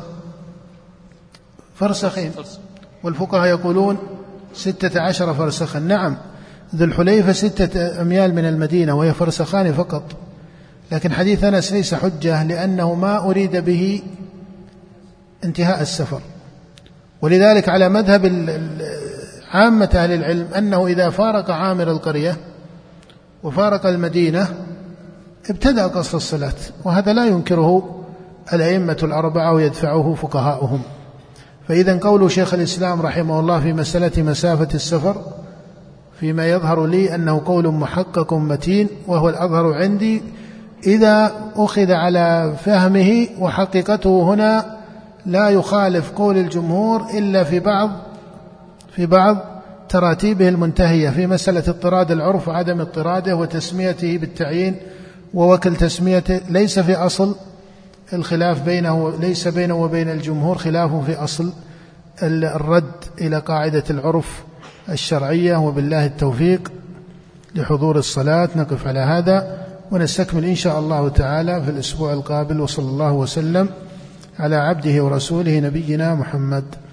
فرسخين، والفقهاء يقولون ستة عشر فرسخا. نعم ذو الحليفة ستة أميال من المدينة وهي فرسخان فقط، لكن حديث أنس ليس حجة لأنه ما أريد به انتهاء السفر. ولذلك على مذهب عامة أهل العلم أنه إذا فارق عامر القرية وفارق المدينة ابتدأ قصر الصلاة، وهذا لا ينكره الأئمة الأربعة ويدفعه فقهاؤهم. فإذا قول شيخ الإسلام رحمه الله في مسألة مسافة السفر فيما يظهر لي أنه قول محقق متين، وهو الأظهر عندي إذا أخذ على فهمه، وحقيقته هنا لا يخالف قول الجمهور إلا في بعض في بعض تراتيبه المنتهية في مسألة اضطراد العرف وعدم اضطراده وتسميته بالتعيين ووكل تسميته ليس في أصل الخلاف بينه، ليس بينه وبين الجمهور خلاف في أصل الرد إلى قاعدة العرف الشرعية. وبالله التوفيق لحضور الصلاة. نقف على هذا ونستكمل إن شاء الله تعالى في الأسبوع القابل. وصلى الله وسلم على عبده ورسوله نبينا محمد.